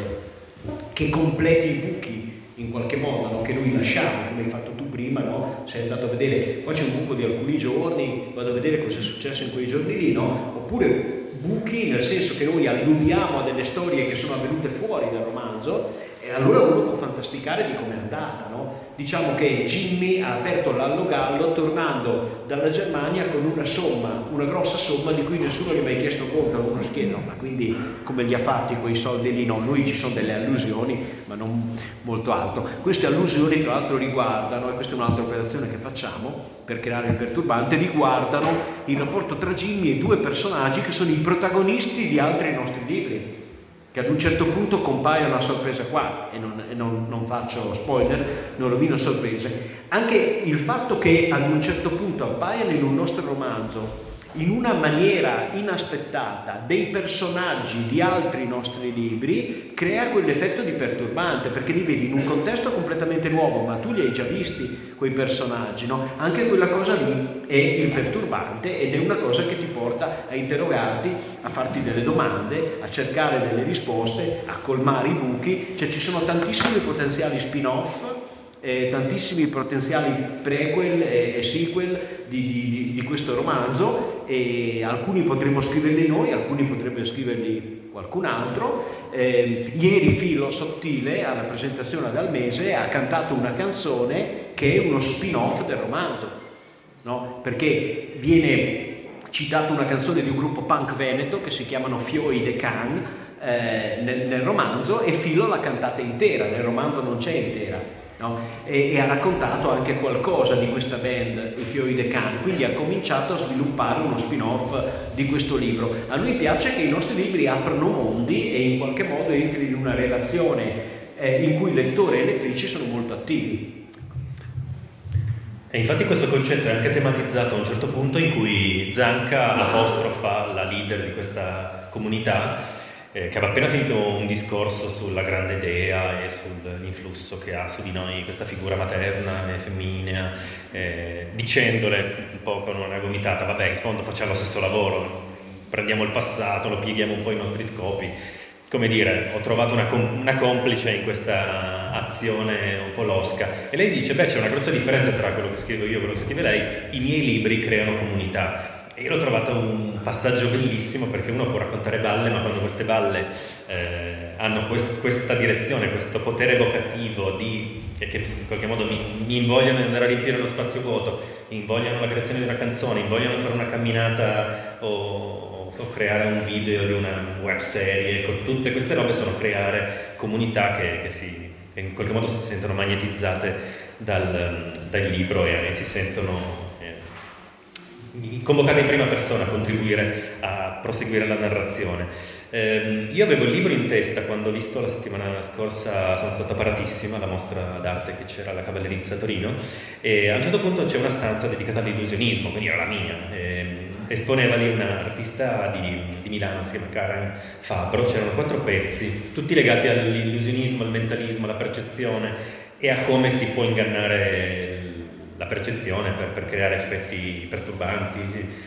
che completi i buchi in qualche modo, no? Che noi lasciamo, come hai fatto tu prima, no? Sei andato a vedere, qua c'è un buco di alcuni giorni, vado a vedere cosa è successo in quei giorni lì, no? Oppure buchi nel senso che noi alludiamo a delle storie che sono avvenute fuori dal romanzo e allora uno può fantasticare di come è andata, no? Diciamo che Jimmy ha aperto l'Allo Gallo tornando dalla Germania con una somma, una grossa somma di cui nessuno gli ha mai chiesto conto, uno si chiede, no, ma quindi come li ha fatti quei soldi lì? No, noi ci sono delle allusioni, ma non molto alto. Queste allusioni tra l'altro riguardano, e questa è un'altra operazione che facciamo per creare il perturbante, riguardano il rapporto tra Jimmy e due personaggi che sono i protagonisti di altri nostri libri, che ad un certo punto compaiono a sorpresa qua, e non, e non, non faccio spoiler, non rovino sorprese. Anche il fatto che ad un certo punto appaiano in un nostro romanzo in una maniera inaspettata dei personaggi di altri nostri libri crea quell'effetto di perturbante, perché li vedi in un contesto completamente nuovo, ma tu li hai già visti quei personaggi, no? Anche quella cosa lì è il perturbante ed è una cosa che ti porta a interrogarti, a farti delle domande, a cercare delle risposte, a colmare i buchi. Cioè ci sono tantissimi potenziali spin-off, Eh, tantissimi potenziali prequel e, e sequel di, di, di questo romanzo, e alcuni potremmo scriverli noi, alcuni potrebbe scriverli qualcun altro. Eh, ieri Filo Sottile alla presentazione ad Almese ha cantato una canzone che è uno spin-off del romanzo, no? Perché viene citata una canzone di un gruppo punk veneto che si chiamano Fioi de Can eh, nel, nel romanzo, e Filo l'ha cantata intera, nel romanzo non c'è intera. No? E, e ha raccontato anche qualcosa di questa band, i Fioi de Can, quindi ha cominciato a sviluppare uno spin-off di questo libro. A lui piace che i nostri libri aprano mondi e in qualche modo entri in una relazione eh, in cui lettori e lettrici sono molto attivi. E infatti questo concetto è anche tematizzato a un certo punto in cui Zanca apostrofa la leader di questa comunità, Eh, che aveva appena finito un discorso sulla grande dea e sull'influsso che ha su di noi questa figura materna e femminea, eh, dicendole un po' con una gomitata, vabbè, in fondo facciamo lo stesso lavoro, prendiamo il passato, lo pieghiamo un po' ai nostri scopi. Come dire, ho trovato una, com- una complice in questa azione un po' losca. E lei dice, beh, c'è una grossa differenza tra quello che scrivo io e quello che scrive lei, i miei libri creano comunità. E io l'ho trovato un passaggio bellissimo, perché uno può raccontare balle, ma quando queste balle eh, hanno quest- questa direzione, questo potere evocativo di, che, che in qualche modo mi, mi invogliano ad andare a riempire uno spazio vuoto, invogliano la creazione di una canzone, invogliano fare una camminata o, o creare un video di una web serie, ecco, tutte queste robe sono creare comunità che, che, si, che in qualche modo si sentono magnetizzate dal, dal libro e, e si sentono convocata in prima persona a contribuire a proseguire la narrazione. Eh, io avevo il libro in testa quando ho visto la settimana scorsa, sono stato paratissimo alla mostra d'arte che c'era alla Cavallerizza a Torino, e a un certo punto c'è una stanza dedicata all'illusionismo, quindi era la mia. Eh, esponeva lì una artista di, di Milano, si chiama Karen Fabbro, c'erano quattro pezzi, tutti legati all'illusionismo, al mentalismo, alla percezione e a come si può ingannare la percezione per, per creare effetti perturbanti.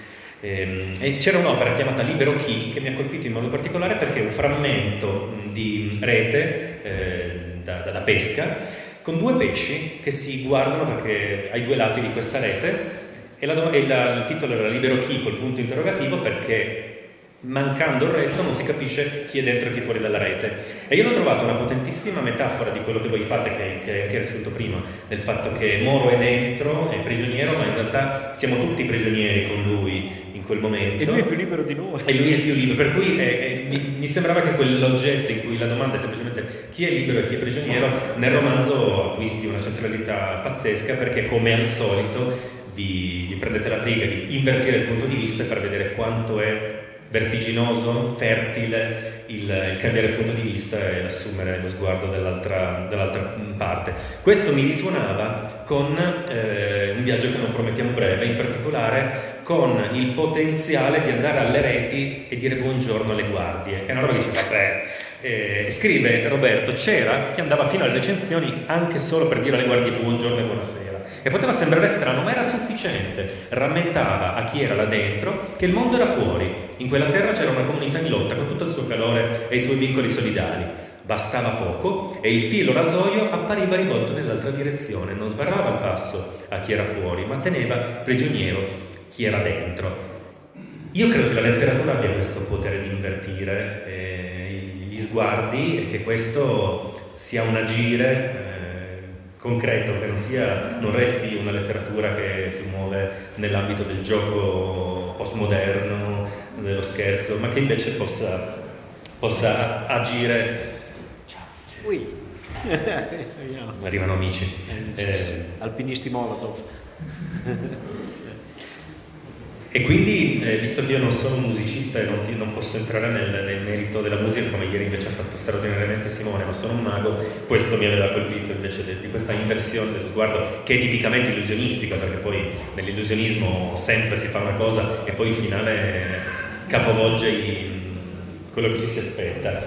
E, e c'era un'opera chiamata Libero Chi che mi ha colpito in modo particolare perché è un frammento di rete eh, da, da, da pesca con due pesci che si guardano perché ai due lati di questa rete, e, la, e la, il titolo era Libero Chi col punto interrogativo perché mancando il resto non si capisce chi è dentro e chi è fuori dalla rete. E io l'ho trovato una potentissima metafora di quello che voi fate, che, che, che era scritto prima, del fatto che Moro è dentro, è prigioniero, ma in realtà siamo tutti prigionieri con lui in quel momento. E lui è più libero di noi. E lui è più libero, per cui è, è, mi, mi sembrava che quell'oggetto in cui la domanda è semplicemente chi è libero e chi è prigioniero, nel romanzo acquisti una centralità pazzesca, perché come al solito vi, vi prendete la briga di invertire il punto di vista e far vedere quanto è vertiginoso, fertile il, il cambiare il punto di vista e assumere lo sguardo dell'altra, dell'altra parte. Questo mi risuonava con eh, un viaggio che non promettiamo breve, in particolare con il potenziale di andare alle reti e dire buongiorno alle guardie, che è una roba che dice vabbè. Eh, scrive Roberto, c'era chi andava fino alle recensioni anche solo per dire alle guardie buongiorno e buonasera, e poteva sembrare strano ma era sufficiente, rammentava a chi era là dentro che il mondo era fuori, in quella terra c'era una comunità in lotta con tutto il suo calore e i suoi vincoli solidali, bastava poco e il filo rasoio appariva rivolto nell'altra direzione, non sbarrava il passo a chi era fuori ma teneva prigioniero chi era dentro. Io credo che la letteratura abbia questo potere di invertire eh, gli sguardi, e che questo sia un agire eh, concreto, che non sia, non resti una letteratura che si muove nell'ambito del gioco postmoderno, dello scherzo, ma che invece possa, possa agire. Ciao. Ui. Arrivano amici. Eh, Alpinisti Molotov. E quindi, eh, visto che io non sono un musicista e non, ti, non posso entrare nel, nel merito della musica, come ieri invece ha fatto straordinariamente Simone, ma sono un mago, questo mi aveva colpito invece de, di questa inversione dello sguardo, che è tipicamente illusionistica, perché poi nell'illusionismo sempre si fa una cosa e poi il finale capovolge i, quello che ci si aspetta.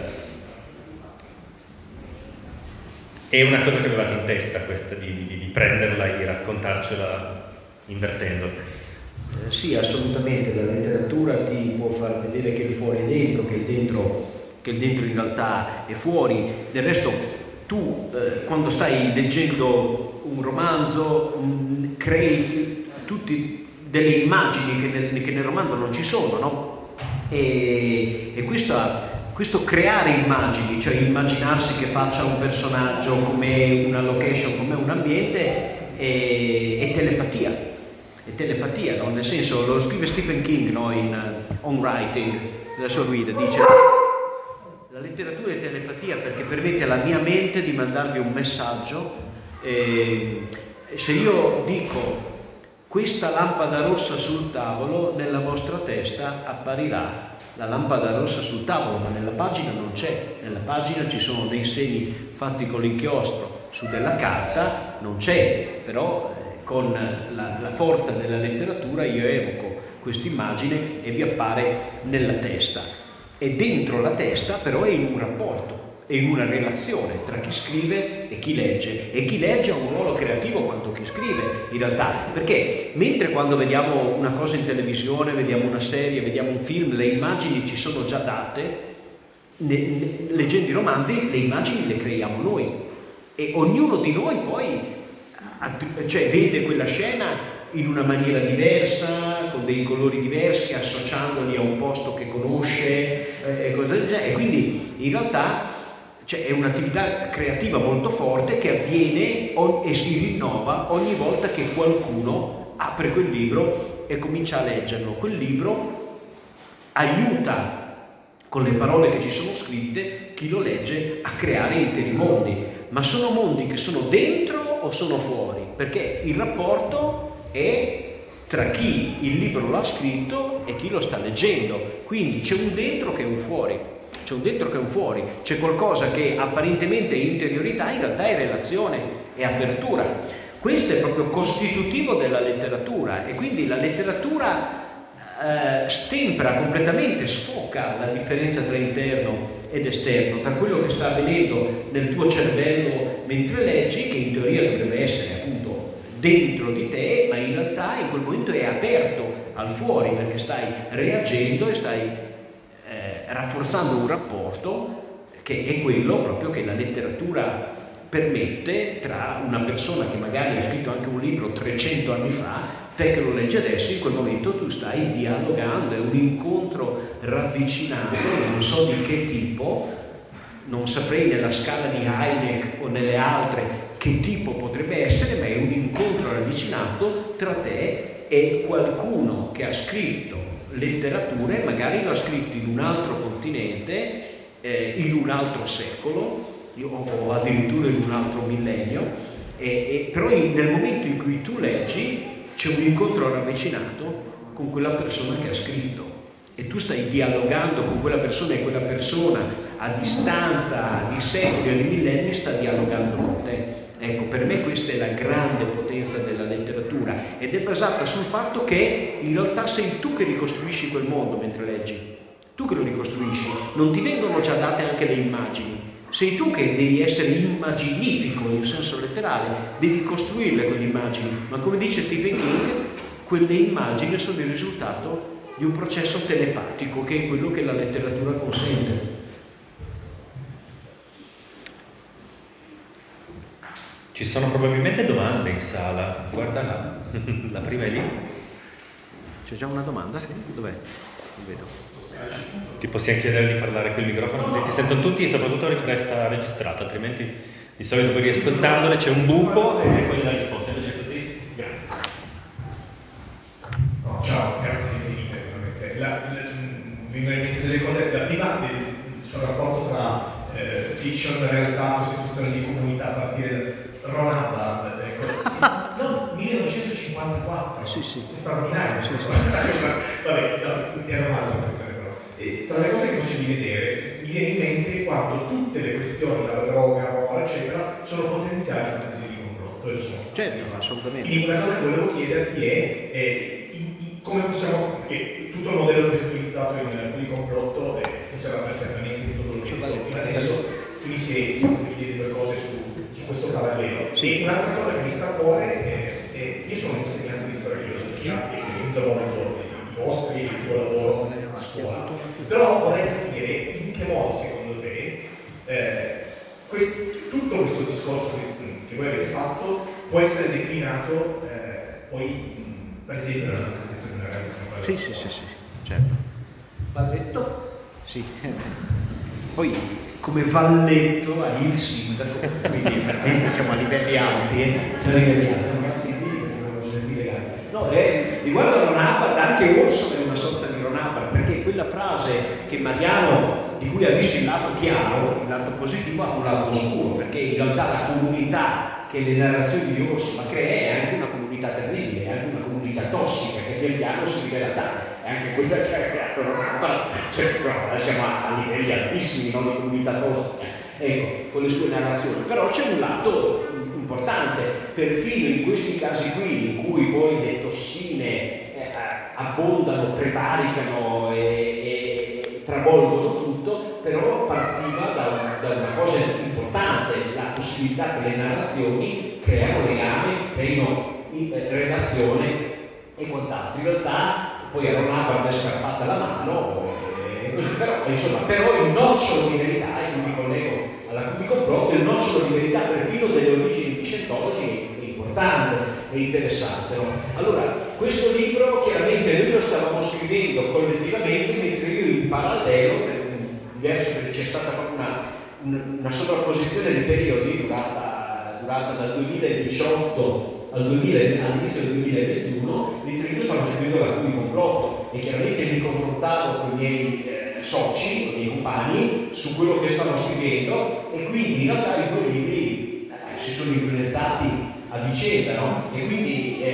È una cosa che avevate in testa questa, di, di, di prenderla e di raccontarcela invertendola. Eh, sì, assolutamente, la letteratura ti può far vedere che il fuori è dentro, che il dentro, che il dentro in realtà è fuori. Del resto tu eh, quando stai leggendo un romanzo mh, crei tutte delle immagini che nel, che nel romanzo non ci sono, no? E, e questa, questo creare immagini, cioè immaginarsi che faccia un personaggio come una location, come un ambiente, è, è telepatia. È telepatia, no? Nel senso, lo scrive Stephen King, no? In uh, On Writing, della sua guida, dice la letteratura è telepatia perché permette alla mia mente di mandarvi un messaggio, e se io dico questa lampada rossa sul tavolo, nella vostra testa apparirà la lampada rossa sul tavolo, ma nella pagina non c'è, nella pagina ci sono dei segni fatti con l'inchiostro su della carta, non c'è, però con la, la forza della letteratura io evoco questa immagine e vi appare nella testa, e dentro la testa però è in un rapporto, è in una relazione tra chi scrive e chi legge, e chi legge ha un ruolo creativo quanto chi scrive in realtà, perché mentre quando vediamo una cosa in televisione, vediamo una serie, vediamo un film, le immagini ci sono già date, ne, ne, leggendo i romanzi le immagini le creiamo noi, e ognuno di noi poi cioè vede quella scena in una maniera diversa, con dei colori diversi, associandoli a un posto che conosce eh, e cose del genere, e quindi in realtà cioè, è un'attività creativa molto forte che avviene on- e si rinnova ogni volta che qualcuno apre quel libro e comincia a leggerlo. Quel libro aiuta con le parole che ci sono scritte chi lo legge a creare interi mondi, ma sono mondi che sono dentro o sono fuori, perché il rapporto è tra chi il libro l'ha scritto e chi lo sta leggendo. Quindi c'è un dentro che è un fuori, c'è un dentro che è un fuori, c'è qualcosa che apparentemente è interiorità, in realtà è relazione, è apertura. Questo è proprio costitutivo della letteratura, e quindi la letteratura eh, stempera completamente, sfoca la differenza tra interno ed esterno, tra quello che sta avvenendo nel tuo cervello mentre leggi, che in teoria dovrebbe essere appunto dentro di te, ma in realtà in quel momento è aperto al fuori, perché stai reagendo e stai eh, rafforzando un rapporto che è quello proprio che la letteratura permette tra una persona che magari ha scritto anche un libro trecento anni fa, te che lo leggi adesso, in quel momento tu stai dialogando, è un incontro ravvicinato, non so di che tipo, non saprei nella scala di Hynek o nelle altre che tipo potrebbe essere, ma è un incontro ravvicinato tra te e qualcuno che ha scritto letteratura e magari l'ha scritto in un altro continente, eh, in un altro secolo, o addirittura in un altro millennio, e, e, però in, nel momento in cui tu leggi c'è un incontro ravvicinato con quella persona che ha scritto, e tu stai dialogando con quella persona, e quella persona a distanza di secoli o di millenni sta dialogando con te. Ecco, per me questa è la grande potenza della letteratura, ed è basata sul fatto che in realtà sei tu che ricostruisci quel mondo mentre leggi, tu che lo ricostruisci, non ti vengono già date anche le immagini. Sei tu che devi essere immaginifico in senso letterale, devi costruirle quelle immagini, ma come dice Stephen King, quelle immagini sono il risultato di un processo telepatico, che è quello che la letteratura consente. Ci sono probabilmente domande in sala, guarda là, la prima è lì. C'è già una domanda? Sì. Dov'è? Non vedo. Ti possiamo chiedere di parlare qui il microfono, così ti sentono tutti, e soprattutto resta registrato, altrimenti di solito poi riascoltandole c'è un buco e poi la risposta, invece così, grazie. No, ciao, grazie infinite, veramente. La, la, vengono in mente delle cose, la prima del, sul rapporto tra eh, fiction, realtà, costituzione di comunità a partire da Ron Hubbard, ecco. No, millenovecentocinquantaquattro, Sì, sì. è straordinario. Sì, sì. Vabbè, no, era un'altra questione però. E tra le cose che facevi vedere, mi viene in mente quando tutte le questioni, dalla droga, ora, eccetera, sono potenziali fantasie di complotto, e lo sono state. Certo, assolutamente. Quindi una cosa che volevo chiederti è, è i- i- come possiamo, che tutto il modello che hai utilizzato in di complotto eh, funziona perfettamente in tutto quello che hai detto fino adesso, quindi se si potete dire due cose su, su questo parallelo. Sì. E un'altra cosa che mi sta a cuore è, è io sono un insegnante di storia e filosofia e utilizzo molto i vostri, il tuo lavoro a scuola, però vorrei capire in che modo secondo te eh, quest, tutto questo discorso che, che voi avete fatto può essere declinato eh, poi mh, per esempio nella contesto della realtà. Sì, sì, sì, sì, certo. Valletto? Sì. Poi come valletto a il sindaco, quindi veramente siamo a livelli alti, eh? A livelli alti. No, eh, riguardo a Ron Hubbard, anche Orson è una sorta di Ron Hubbard, perché quella frase che Mariano, di cui ha visto il lato chiaro, il lato positivo, ha un lato oscuro, perché in realtà la comunità che le narrazioni di Orson crea è anche una comunità terribile, è anche una comunità tossica che pian piano si rivela tale. E anche quella che ha creato Ron Hubbard, cioè, no, siamo a livelli altissimi, non di comunità tossica, ecco, con le sue narrazioni. Però c'è un lato importante, perfino in questi casi qui in cui poi le tossine eh, abbondano, prevaricano e, e travolgono tutto, però partiva da, da una cosa importante, la possibilità che le narrazioni creano legame, creino eh, relazione e quant'altro. In realtà poi a Ron Hubbard è scappata la mano, e così, però, insomma, però il nocciolo di verità, e quindi collego alla cui complotto, il nocciolo di verità perfino delle origini di Scientology è importante e interessante. No? Allora, questo libro chiaramente noi lo stavamo scrivendo collettivamente, mentre io in parallelo, per un diverso, perché c'è stata proprio una, una sovrapposizione di periodi durata, durata dal duemiladiciotto al duemila, all'inizio del duemilaventuno, mentre io stavo scrivendo la cui complotto e chiaramente mi confrontavo con i miei eh, soci, con i miei compagni, su quello che stavo scrivendo, e quindi in realtà i due libri eh, si sono influenzati a vicenda, no? E quindi eh,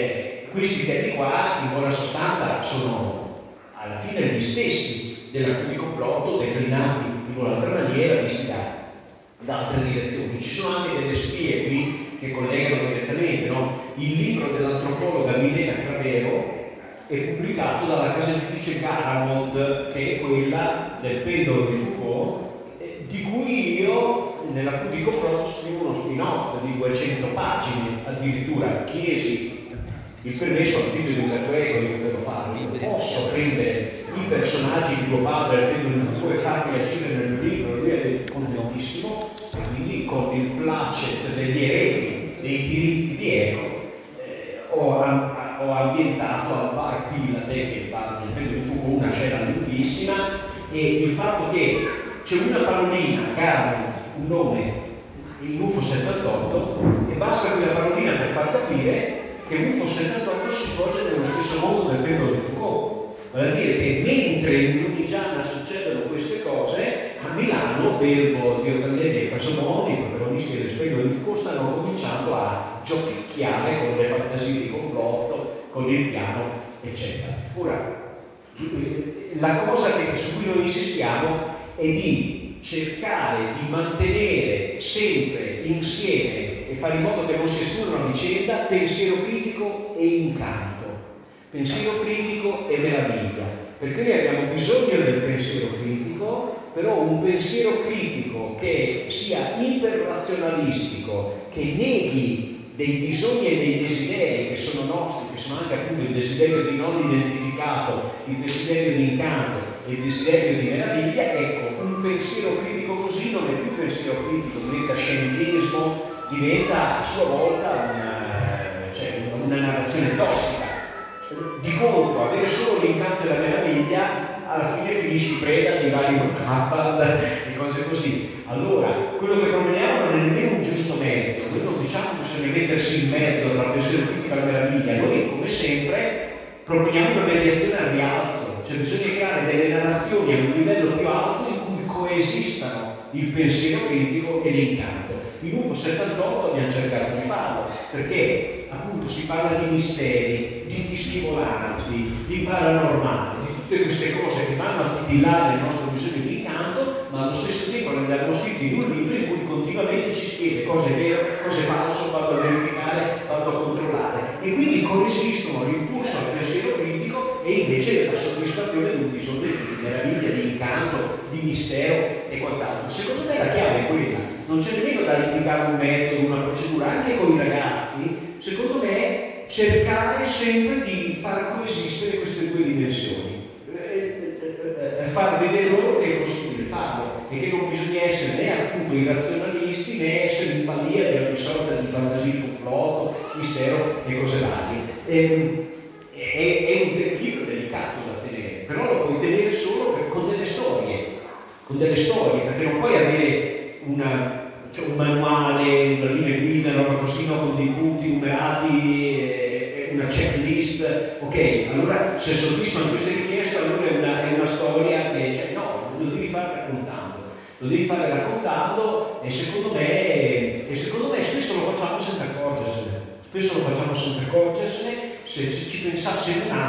questi temi qua in buona sostanza sono alla fine gli stessi della Q di complotto, declinati in un'altra maniera, visti da, da altre direzioni. Ci sono anche delle spie qui che collegano direttamente, no? Il libro dell'antropologa Milena Cravero è pubblicato dalla casa editrice Garamond, che è quella del pendolo di Foucault, eh, di cui io nella Q di complotto scrivo uno spin-off di duecento pagine, addirittura chiesi il permesso al figlio di Umberto Eco di poterlo fare. Io posso prendere i personaggi di tuo padre al pendolo di Foucault e farli agire nel mio libro, lui è contentissimo, e quindi con il placet degli eredi dei diritti di Eco eh, ho, ho ambientato al bar Pilate, che è il bar del pendolo di Foucault, una scena lunghissima, e il fatto che c'è una parolina, Garland, un nome, il U F O settantotto, e basta quella parolina per far capire che U F O settantotto si svolge nello stesso mondo del pendolo di Foucault. Vuol dire che mentre in Lunigiana succedono queste cose, a Milano Belbo, Diodagnelli e Casamoni, i protagonisti del pendolo di Foucault, stanno cominciando a giochicchiare con le fantasie di complotto, con il piano, eccetera. Ora, la cosa che, su cui noi insistiamo è di cercare di mantenere sempre insieme e fare in modo che non si escludano a vicenda pensiero critico e incanto, pensiero critico e meraviglia, perché noi abbiamo bisogno del pensiero critico, però un pensiero critico che sia iperrazionalistico, che neghi dei bisogni e dei desideri che sono nostri, che sono anche appunto il desiderio di non identificato, il desiderio di incanto e il desiderio di meraviglia. Ecco, un pensiero critico così non è più pensiero critico, diventa scientismo, diventa a sua volta una, cioè, una narrazione tossica. Di contro, avere solo l'incanto e la meraviglia, alla fine finisci preda di vari Muhammad e cose così. Allora, quello che proponiamo non è nemmeno un giusto mezzo, noi non diciamo che bisogna mettersi in mezzo tra pensiero critico e la meraviglia, noi come sempre proponiamo una mediazione al rialzo, cioè bisogna creare delle narrazioni a un livello più alto in cui coesistano il pensiero critico e l'incanto. In U F O settantotto abbiamo cercato di farlo, perché appunto si parla di misteri, di dischi volanti, di paranormale, di tutte queste cose che vanno a titillare il nostro bisogno di incanto, ma allo stesso tempo ne abbiamo scritto in un libro in cui continuamente ci spiega cose vere, cose false, vado a verificare, vado a controllare, e quindi coesistono l'impulso al pensiero critico e invece la soddisfazione di un bisogno di meraviglia, di incanto, di mistero e quant'altro. Secondo me la chiave è quella, non c'è nemmeno da indicare un metodo, una procedura, anche con i ragazzi, secondo me cercare sempre di far coesistere queste due dimensioni, eh, far vedere loro che è possibile farlo e che non bisogna essere né appunto irrazionalisti né essere in balia di ogni sorta di fantasia di complotto, mistero e cose varie. E, è, è un equilibrio delicato da tenere, però lo puoi tenere solo per, con delle storie, con delle storie, perché non puoi avere una cioè un manuale, una linea guida, una roba così, no, con dei punti numerati, e una checklist. Ok, allora se soddisfano queste richieste, allora è una, è una storia che, cioè, no, lo devi fare raccontando, lo devi fare raccontando e secondo me, e secondo me spesso lo facciamo senza accorgersene, spesso lo facciamo senza accorgersene, se, se ci pensassimo un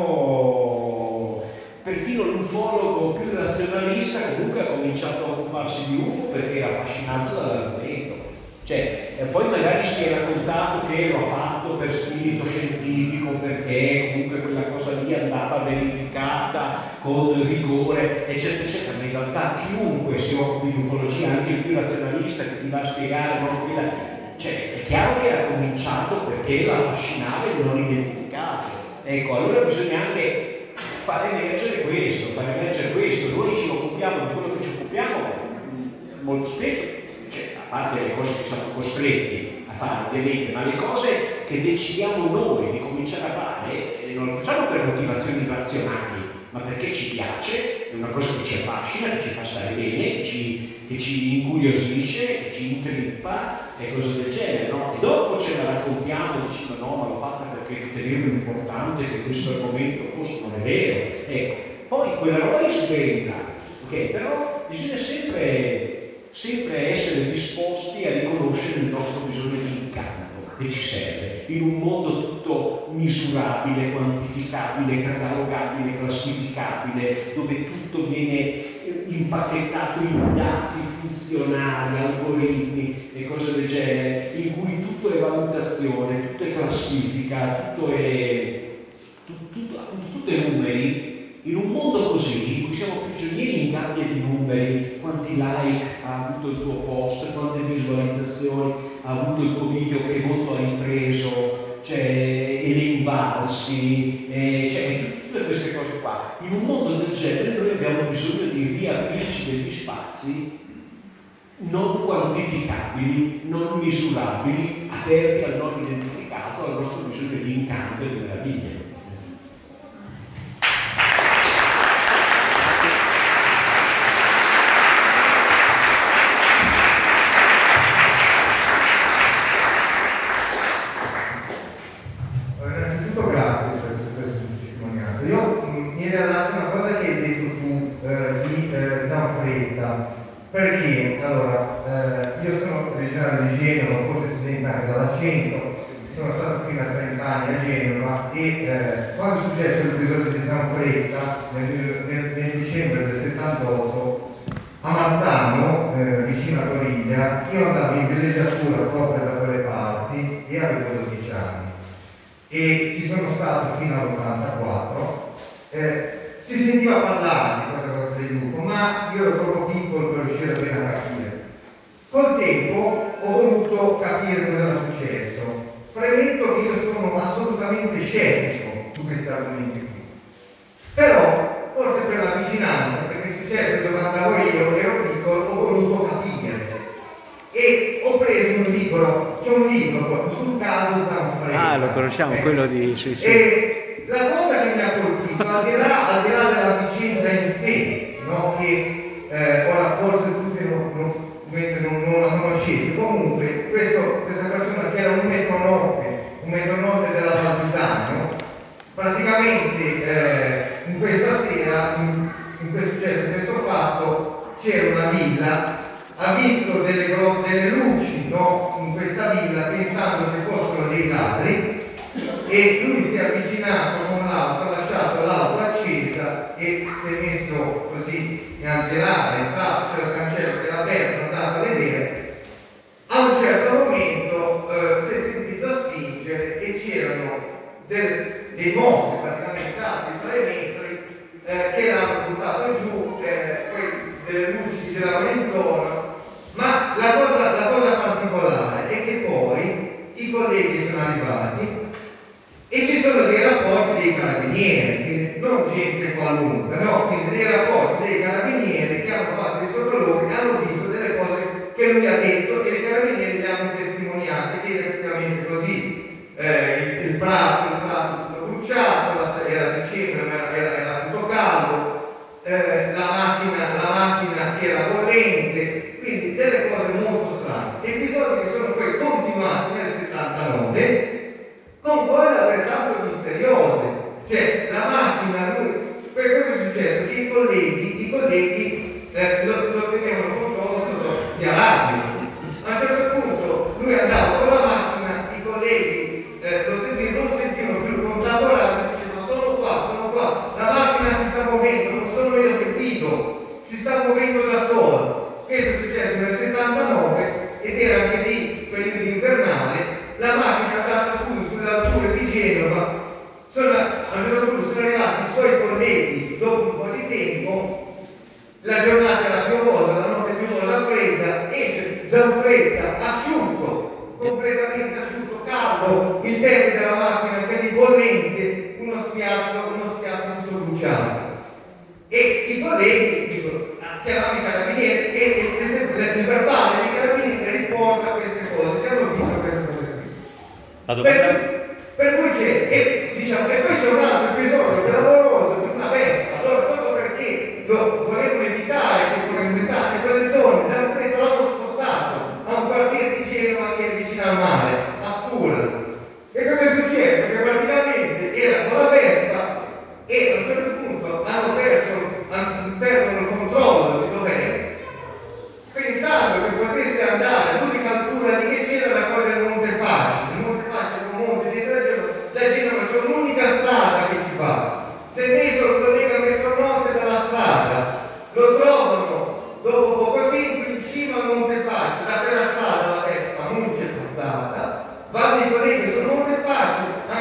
attimo. Perfino l'ufologo più razionalista comunque ha cominciato a occuparsi di U F O perché era affascinato dall'argomento. Cioè, e poi magari si è raccontato che lo ha fatto per spirito scientifico, perché comunque quella cosa lì andava verificata con rigore, eccetera, eccetera. Ma in realtà chiunque si occupi di ufologia, anche il più razionalista che ti va a spiegare, no, quella, cioè, è chiaro che ha cominciato perché la affascinava il non identificato. Ecco, allora bisogna anche fare emergere questo, fare emergere questo. Noi ci occupiamo di quello che ci occupiamo molto spesso, cioè, a parte le cose che siamo costretti a fare ovviamente, ma le cose che decidiamo noi di cominciare a fare eh, non lo facciamo per motivazioni razionali, ma perché ci piace, è una cosa che ci affascina, che ci fa stare bene, che ci, che ci incuriosisce, che ci intrippa e cose del genere, no? E dopo ce la raccontiamo dicendo no, ma l'ho fatta perché ritenevo importante che questo argomento fosse, non è vero. Ecco, poi quella roba lì subentra, ok? Però bisogna sempre, sempre essere disposti a riconoscere il nostro bisogno di incanto che ci serve in un mondo tutto misurabile, quantificabile, catalogabile, classificabile, dove tutto viene impacchettato in dati funzionali, algoritmi e cose del genere, in cui tutto è valutazione, tutto è classifica, tutto è, tutto, tutto, tutto è numeri. In un mondo così, in cui siamo prigionieri in gabbie di numeri, quanti like ha avuto il tuo post, quante visualizzazioni ha avuto il tuo video, che voto hai preso, cioè, e le invalsi, e, cioè, tutte queste cose qua. In un mondo del genere noi abbiamo bisogno di riaprirci degli spazi non quantificabili, non misurabili, aperti al non identificato, al nostro bisogno di incanto e di meraviglia. Perché, allora, eh, io sono originario di Genova, forse si sente anche dall'accento, sono stato fino a trenta anni a Genova e eh, quando è successo l'episodio di Zanfretta nel, nel, nel dicembre del settantotto a Mazzano, eh, vicino a Coriglia, io andavo in villeggiatura proprio da quelle parti e avevo dodici anni e ci sono stato fino all'ottantaquattro. Eh, si sentiva parlare di questa cosa del U F O, ma io ero troppo piccolo per riuscire bene a capire. Col tempo ho voluto capire cosa era successo. Premetto che io sono assolutamente scettico su questi argomenti qui. Però, forse per la vicinanza, perché è successo dove andavo io, ero piccolo, ho voluto capire. E ho preso un libro, c'è un libro proprio sul caso Zanfretta. Ah, lo conosciamo, eh. quello di... Sì, sì. E la cosa che mi ha colpito, al di là, al di là della vicenda in sé, no? Che eh, ora forse tutti non, non, non, non la conoscete, comunque questo, questa persona che era un metronote, un metronote della Valtisano, praticamente eh, in questa sera, in, in questo, successo questo fatto, c'era una villa, ha visto delle, delle luci, no? In questa villa pensando che fossero dei ladri, e lui si è avvicinato con l'auto, ha lasciato l'auto accesa e si è messo così in angelare, in faccia, c'era il cancello che era aperto, è andato a vedere. A un certo momento eh, si è sentito spingere e c'erano del, dei mostri praticamente alti tre metri eh, che l'hanno buttato giù, eh, poi delle luci che giravano intorno, ma la cosa, la cosa particolare è che poi i colleghi sono arrivati e ci sono dei rapporti dei carabinieri, quindi non gente qualunque, no? Quindi dei rapporti dei carabinieri che hanno fatto dei sopralluoghi, hanno visto delle cose che lui ha detto e i carabinieri li hanno testimoniate, che effettivamente così eh, il, il prato, il prato tutto bruciato, la, era dicembre, era, era, era tutto caldo, eh, la macchina, la macchina era bollente, quindi delle cose molto strane. Episodi che sono poi continuati nel settantanove con cose altrettanto misteriose, cioè la macchina, lui, per cosa è successo? Che i colleghi, i colleghi eh, lo, lo tenevano controllo sotto gli allarmi. A un certo punto lui andava con la macchina, i colleghi eh, lo sentivano, non sentivano più il contatto radio, dicevano sono qua, sono qua, la macchina si sta muovendo, non sono io che guido, si sta muovendo da solo. Questo è successo nel settantanove ed era anche lì, periodo invernale, la macchina è andata su sulle alture di Genova, sono, a un certo punto sono arrivati i suoi colleghi dopo un po' di tempo, la giornata era piovosa, la notte piovosa presa, e Zanfretta asciutto, completamente asciutto, caldo, il tetto della macchina quindi bollente, uno spiazzo, uno spiazzo tutto bruciato. E i colleghi dicono, chiamano i carabinieri e il verbale dei carabinieri riporta queste cose, che hanno visto queste cose qui. La domanda? Per, per cui c'è, e, diciamo, e poi c'è un altro episodio clamoroso di una Vespa, allora proprio perché lo volevano evitare che frequentasse quelle zone, Zanfretta l'hanno spostato a un quartiere di Genova che è vicino al mare, a Stura. E cosa è successo? Che praticamente era con la Vespa e a un certo punto hanno perso, hanno perso il controllo di dov'è, pensando che potesse andare, l'unica altura lì che c'era era quella del Monte Fascio, il Monte Fascio è un monte di tre giorni, da Genova c'è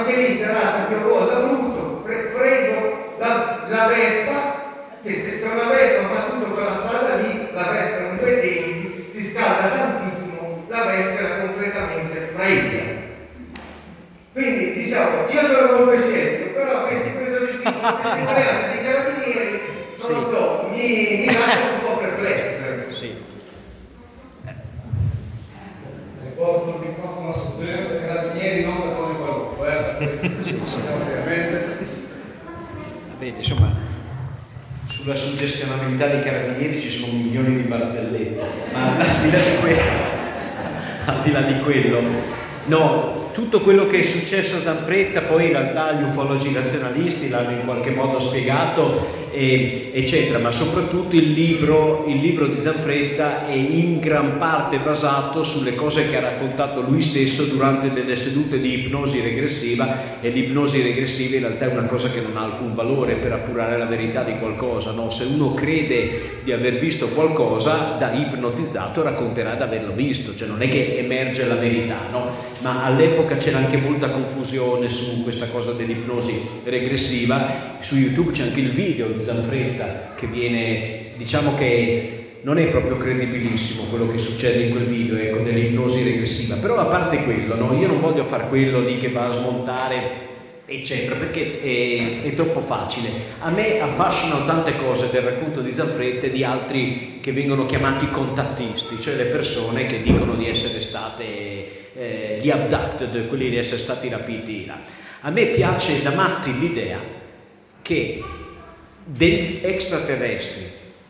che lì sarà piovosa brutto, prendo la, la Vespa, che se, se una Vespa fa tutto quella strada lì, la Vespa non due tempi, si scalda tantissimo, la Vespa era completamente fredda. Quindi diciamo, io sono molto scettico, però questi presupposti di carabinieri, non sì. lo so, mi, mi lasciano un po' perplesso. Sì. Riporto il microfono a sottolineare che i carabinieri non persone qualunque, eh? Sì, seriamente. Bene, insomma, sulla suggestionabilità dei carabinieri ci sono milioni di barzellette, ma al di là di quello, al di là di quello, no, tutto quello che è successo a Zanfretta poi in realtà gli ufologi razionalisti l'hanno in qualche modo spiegato, e, eccetera, ma soprattutto il libro, il libro di Zanfretta è in gran parte basato sulle cose che ha raccontato lui stesso durante delle sedute di ipnosi regressiva, e l'ipnosi regressiva in realtà è una cosa che non ha alcun valore per appurare la verità di qualcosa, no? Se uno crede di aver visto qualcosa, da ipnotizzato racconterà di averlo visto, cioè non è che emerge la verità, no? Ma all'epoca c'era anche molta confusione su questa cosa dell'ipnosi regressiva. Su YouTube c'è anche il video di Zanfretta che viene, diciamo che non è proprio credibilissimo quello che succede in quel video, ecco, dell'ipnosi regressiva, però a parte quello, no, io non voglio fare quello lì che va a smontare eccetera, perché è, è troppo facile. A me affascinano tante cose del racconto di Zanfretta e di altri che vengono chiamati contattisti, cioè le persone che dicono di essere state eh, gli abducted, quelli di essere stati rapiti là. A me piace da matti l'idea che degli extraterrestri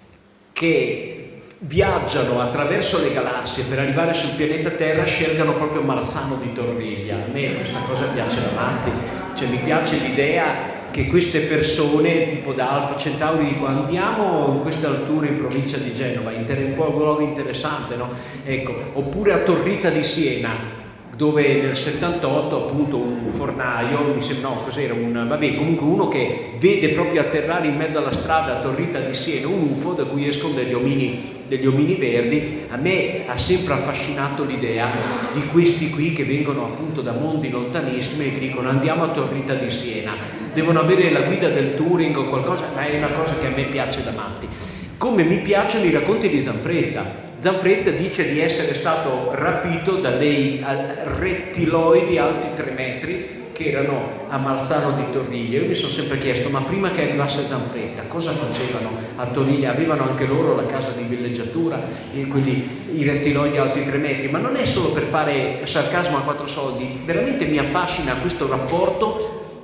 che viaggiano attraverso le galassie per arrivare sul pianeta Terra scelgano proprio Marzano di Torriglia. A me questa cosa piace da matti, cioè mi piace l'idea che queste persone tipo da Alfa Centauri dicono andiamo in queste alture in provincia di Genova, un po' un luogo interessante, no? Ecco, oppure a Torrita di Siena, dove nel settantotto appunto un fornaio, mi sembra, no, cos'era, un, vabbè, comunque uno che vede proprio atterrare in mezzo alla strada a Torrita di Siena un U F O da cui escono degli omini, degli omini verdi. A me ha sempre affascinato l'idea di questi qui che vengono appunto da mondi lontanissimi e che dicono andiamo a Torrita di Siena, devono avere la guida del Turing o qualcosa, ma è una cosa che a me piace da matti. Come mi piacciono i racconti di Zanfretta. Zanfretta dice di essere stato rapito da dei rettiloidi alti tre metri che erano a Marzano di Torriglia. Io mi sono sempre chiesto, ma prima che arrivasse Zanfretta, cosa facevano a Torriglia? Avevano anche loro la casa di villeggiatura, e quindi i rettiloidi alti tre metri, ma non è solo per fare sarcasmo a quattro soldi, veramente mi affascina questo rapporto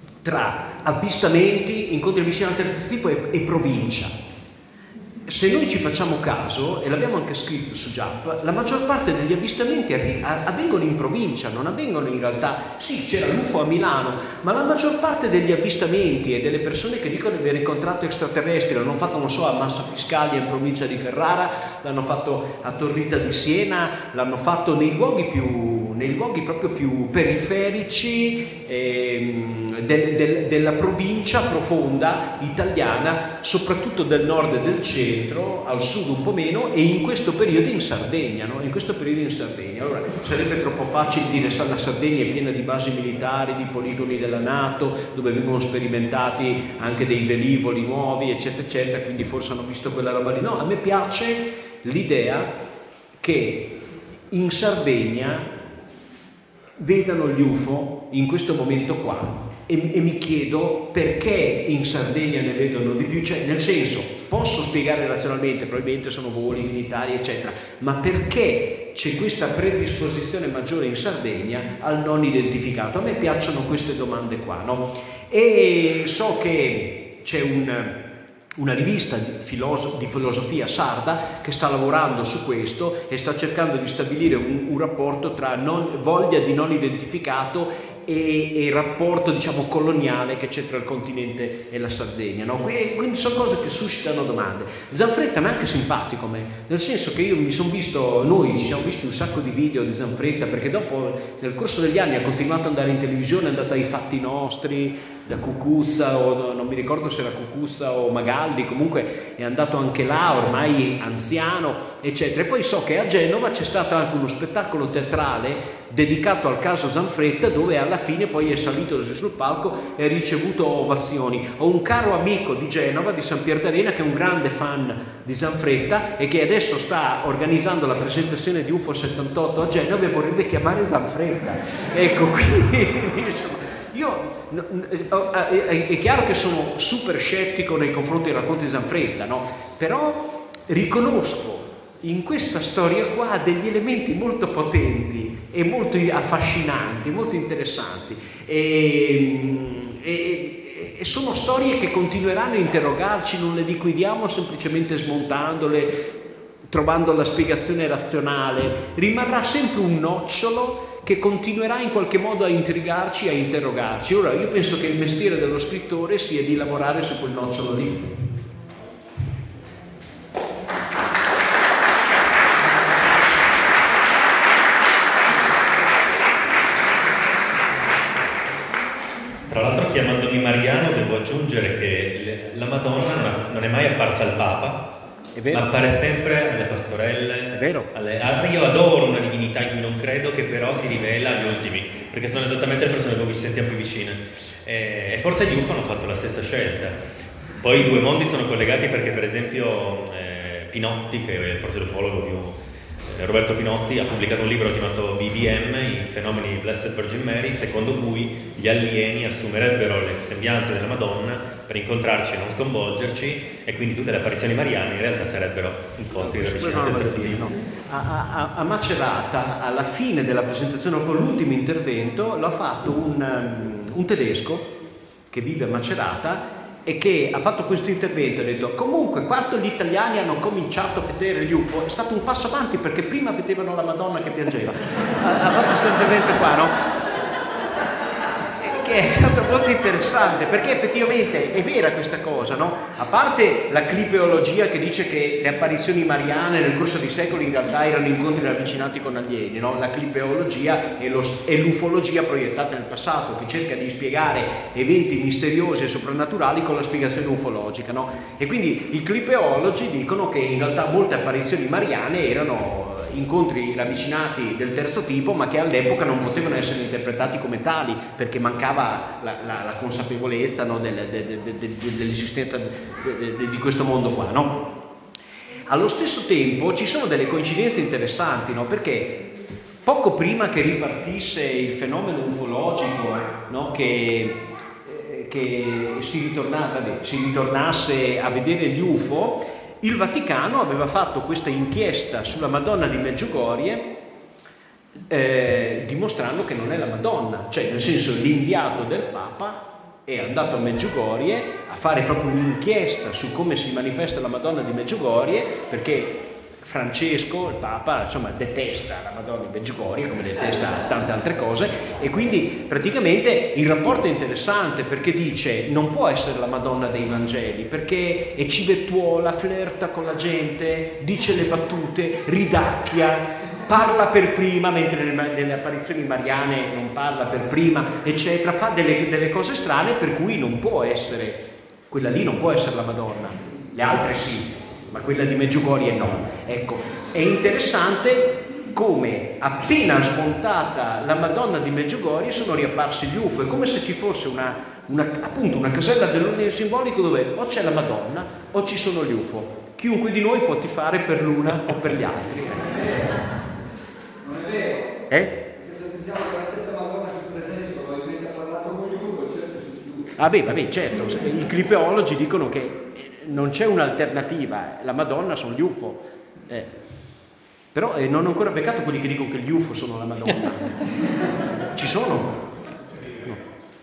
tra avvistamenti, incontri avvistamenti di altro tipo e, e provincia. Se noi ci facciamo caso, e l'abbiamo anche scritto su Jump, la maggior parte degli avvistamenti arri- avvengono in provincia, non avvengono in realtà, sì, c'era l'U F O a Milano, ma la maggior parte degli avvistamenti e delle persone che dicono di aver incontrato extraterrestri l'hanno fatto, non so, a Massa Fiscalia in provincia di Ferrara, l'hanno fatto a Torrita di Siena, l'hanno fatto nei luoghi più, nei luoghi proprio più periferici ehm, del, del, della provincia profonda italiana, soprattutto del nord e del centro, al sud un po' meno, e in questo periodo in Sardegna, no? In questo periodo in Sardegna. Allora, sarebbe troppo facile dire che la Sardegna è piena di basi militari, di poligoni della NATO, dove vengono sperimentati anche dei velivoli nuovi, eccetera, eccetera, quindi forse hanno visto quella roba lì. No, a me piace l'idea che in Sardegna vedano gli U F O in questo momento qua, e, e mi chiedo perché in Sardegna ne vedono di più, cioè nel senso, posso spiegare razionalmente, probabilmente sono voli militari eccetera, ma perché c'è questa predisposizione maggiore in Sardegna al non identificato? A me piacciono queste domande qua, no? E so che c'è un una rivista di, filoso- di filosofia sarda che sta lavorando su questo e sta cercando di stabilire un, un rapporto tra non, voglia di non identificato e, e rapporto, diciamo, coloniale che c'è tra il continente e la Sardegna, no? Quindi, quindi sono cose che suscitano domande. Zanfretta mi è anche simpatico, me, nel senso che io mi sono visto, noi ci siamo visti un sacco di video di Zanfretta, perché dopo nel corso degli anni ha continuato ad andare in televisione, è andato ai Fatti Nostri, da Cucuzza, o non mi ricordo se era Cucuzza o Magaldi, comunque è andato anche là, ormai anziano, eccetera. E poi so che a Genova c'è stato anche uno spettacolo teatrale dedicato al caso Zanfretta, dove alla fine poi è salito sul palco e ha ricevuto ovazioni. Ho un caro amico di Genova, di San Pier d'Arena, che è un grande fan di Zanfretta e che adesso sta organizzando la presentazione di U F O settantotto a Genova e vorrebbe chiamare Zanfretta. Ecco, quindi insomma, io è chiaro che sono super scettico nei confronti dei racconti di Zanfretta, no? Però riconosco in questa storia qua degli elementi molto potenti e molto affascinanti, molto interessanti, e, e, e sono storie che continueranno a interrogarci, non le liquidiamo semplicemente smontandole, trovando la spiegazione razionale. Rimarrà sempre un nocciolo che continuerà in qualche modo a intrigarci, a interrogarci. Ora, io penso che il mestiere dello scrittore sia di lavorare su quel nocciolo lì. Tra l'altro, chiamandomi Mariano, devo aggiungere che la Madonna non è mai apparsa al Papa, ma appare sempre alle pastorelle. È vero. Alle... Io adoro una divinità in cui non credo, che però si rivela agli ultimi, perché sono esattamente le persone con cui ci sentiamo più vicine. E forse gli U F O hanno fatto la stessa scelta. Poi i due mondi sono collegati perché, per esempio, eh, Pinotti, che è forse l'ufologo più... Roberto Pinotti ha pubblicato un libro chiamato B V M, I fenomeni Blessed Virgin Mary, secondo cui gli alieni assumerebbero le sembianze della Madonna per incontrarci e non sconvolgerci, e quindi tutte le apparizioni mariane in realtà sarebbero incontri ravvicinati al terzo tipo. A, a, a Macerata, alla fine della presentazione, con l'ultimo intervento, l'ha fatto un, um, un tedesco che vive a Macerata e che ha fatto questo intervento e ha detto: comunque, quando gli italiani hanno cominciato a vedere gli U F O è stato un passo avanti, perché prima vedevano la Madonna che piangeva. Ha, ha fatto questo intervento qua, no? Che è stato molto interessante, perché effettivamente è vera questa cosa, no? A parte la clipeologia che dice che le apparizioni mariane nel corso dei secoli in realtà erano incontri ravvicinati con alieni, no? La clipeologia è, lo, è l'ufologia proiettata nel passato, che cerca di spiegare eventi misteriosi e soprannaturali con la spiegazione ufologica, no? E quindi i clipeologi dicono che in realtà molte apparizioni mariane erano incontri ravvicinati del terzo tipo, ma che all'epoca non potevano essere interpretati come tali, perché mancava la, la, la consapevolezza, no, del, de, de, de, de, dell'esistenza de, de, di questo mondo qua, no? Allo stesso tempo ci sono delle coincidenze interessanti, no? Perché poco prima che ripartisse il fenomeno ufologico, no, che, eh, che si, ritorna, vabbè, si ritornasse a vedere gli U F O, il Vaticano aveva fatto questa inchiesta sulla Madonna di Medjugorje, eh, dimostrando che non è la Madonna, cioè nel senso l'inviato del Papa è andato a Medjugorje a fare proprio un'inchiesta su come si manifesta la Madonna di Medjugorje, perché Francesco, il Papa, insomma, detesta la Madonna di Medjugorje come detesta tante altre cose, e quindi praticamente il rapporto è interessante, perché dice: non può essere la Madonna dei Vangeli, perché è civettuola, flirta con la gente, dice le battute, ridacchia, parla per prima, mentre nelle, nelle apparizioni mariane non parla per prima, eccetera, fa delle, delle cose strane, per cui non può essere, quella lì non può essere la Madonna, le altre sì, ma quella di Medjugorje no. Ecco, è interessante come appena smontata la Madonna di Medjugorje sono riapparsi gli U F O, è come se ci fosse una, una, appunto una casella dell'ordine simbolico dove o c'è la Madonna o ci sono gli U F O. Chiunque di noi può tifare per l'una o per gli altri. Non è vero? Eh? Se pensiamo che la stessa Madonna che presente probabilmente ha parlato con gli U F O, certo su più. Ah beh, vabbè, certo, i clipeologi dicono che non c'è un'alternativa, la Madonna sono gli U F O, eh. Però eh, non ho ancora beccato quelli che dicono che gli U F O sono la Madonna. Ci sono? No.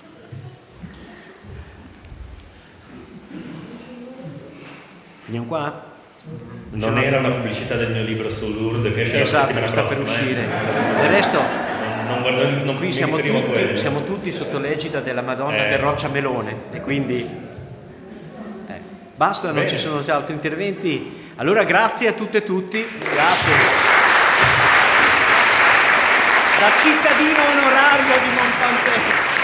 Finiamo qua? Non, non era una pubblicità del mio libro su Lourdes che esce esatto, la settimana sta prossima, per uscire. Eh. Del resto, non, non, non qui siamo tutti, siamo tutti sotto l'egida della Madonna eh. del Roccia Melone, e quindi eh. basta, non Bene. Ci sono già altri interventi. Allora grazie a tutte e tutti, grazie. Da cittadino onorario di Monpantè.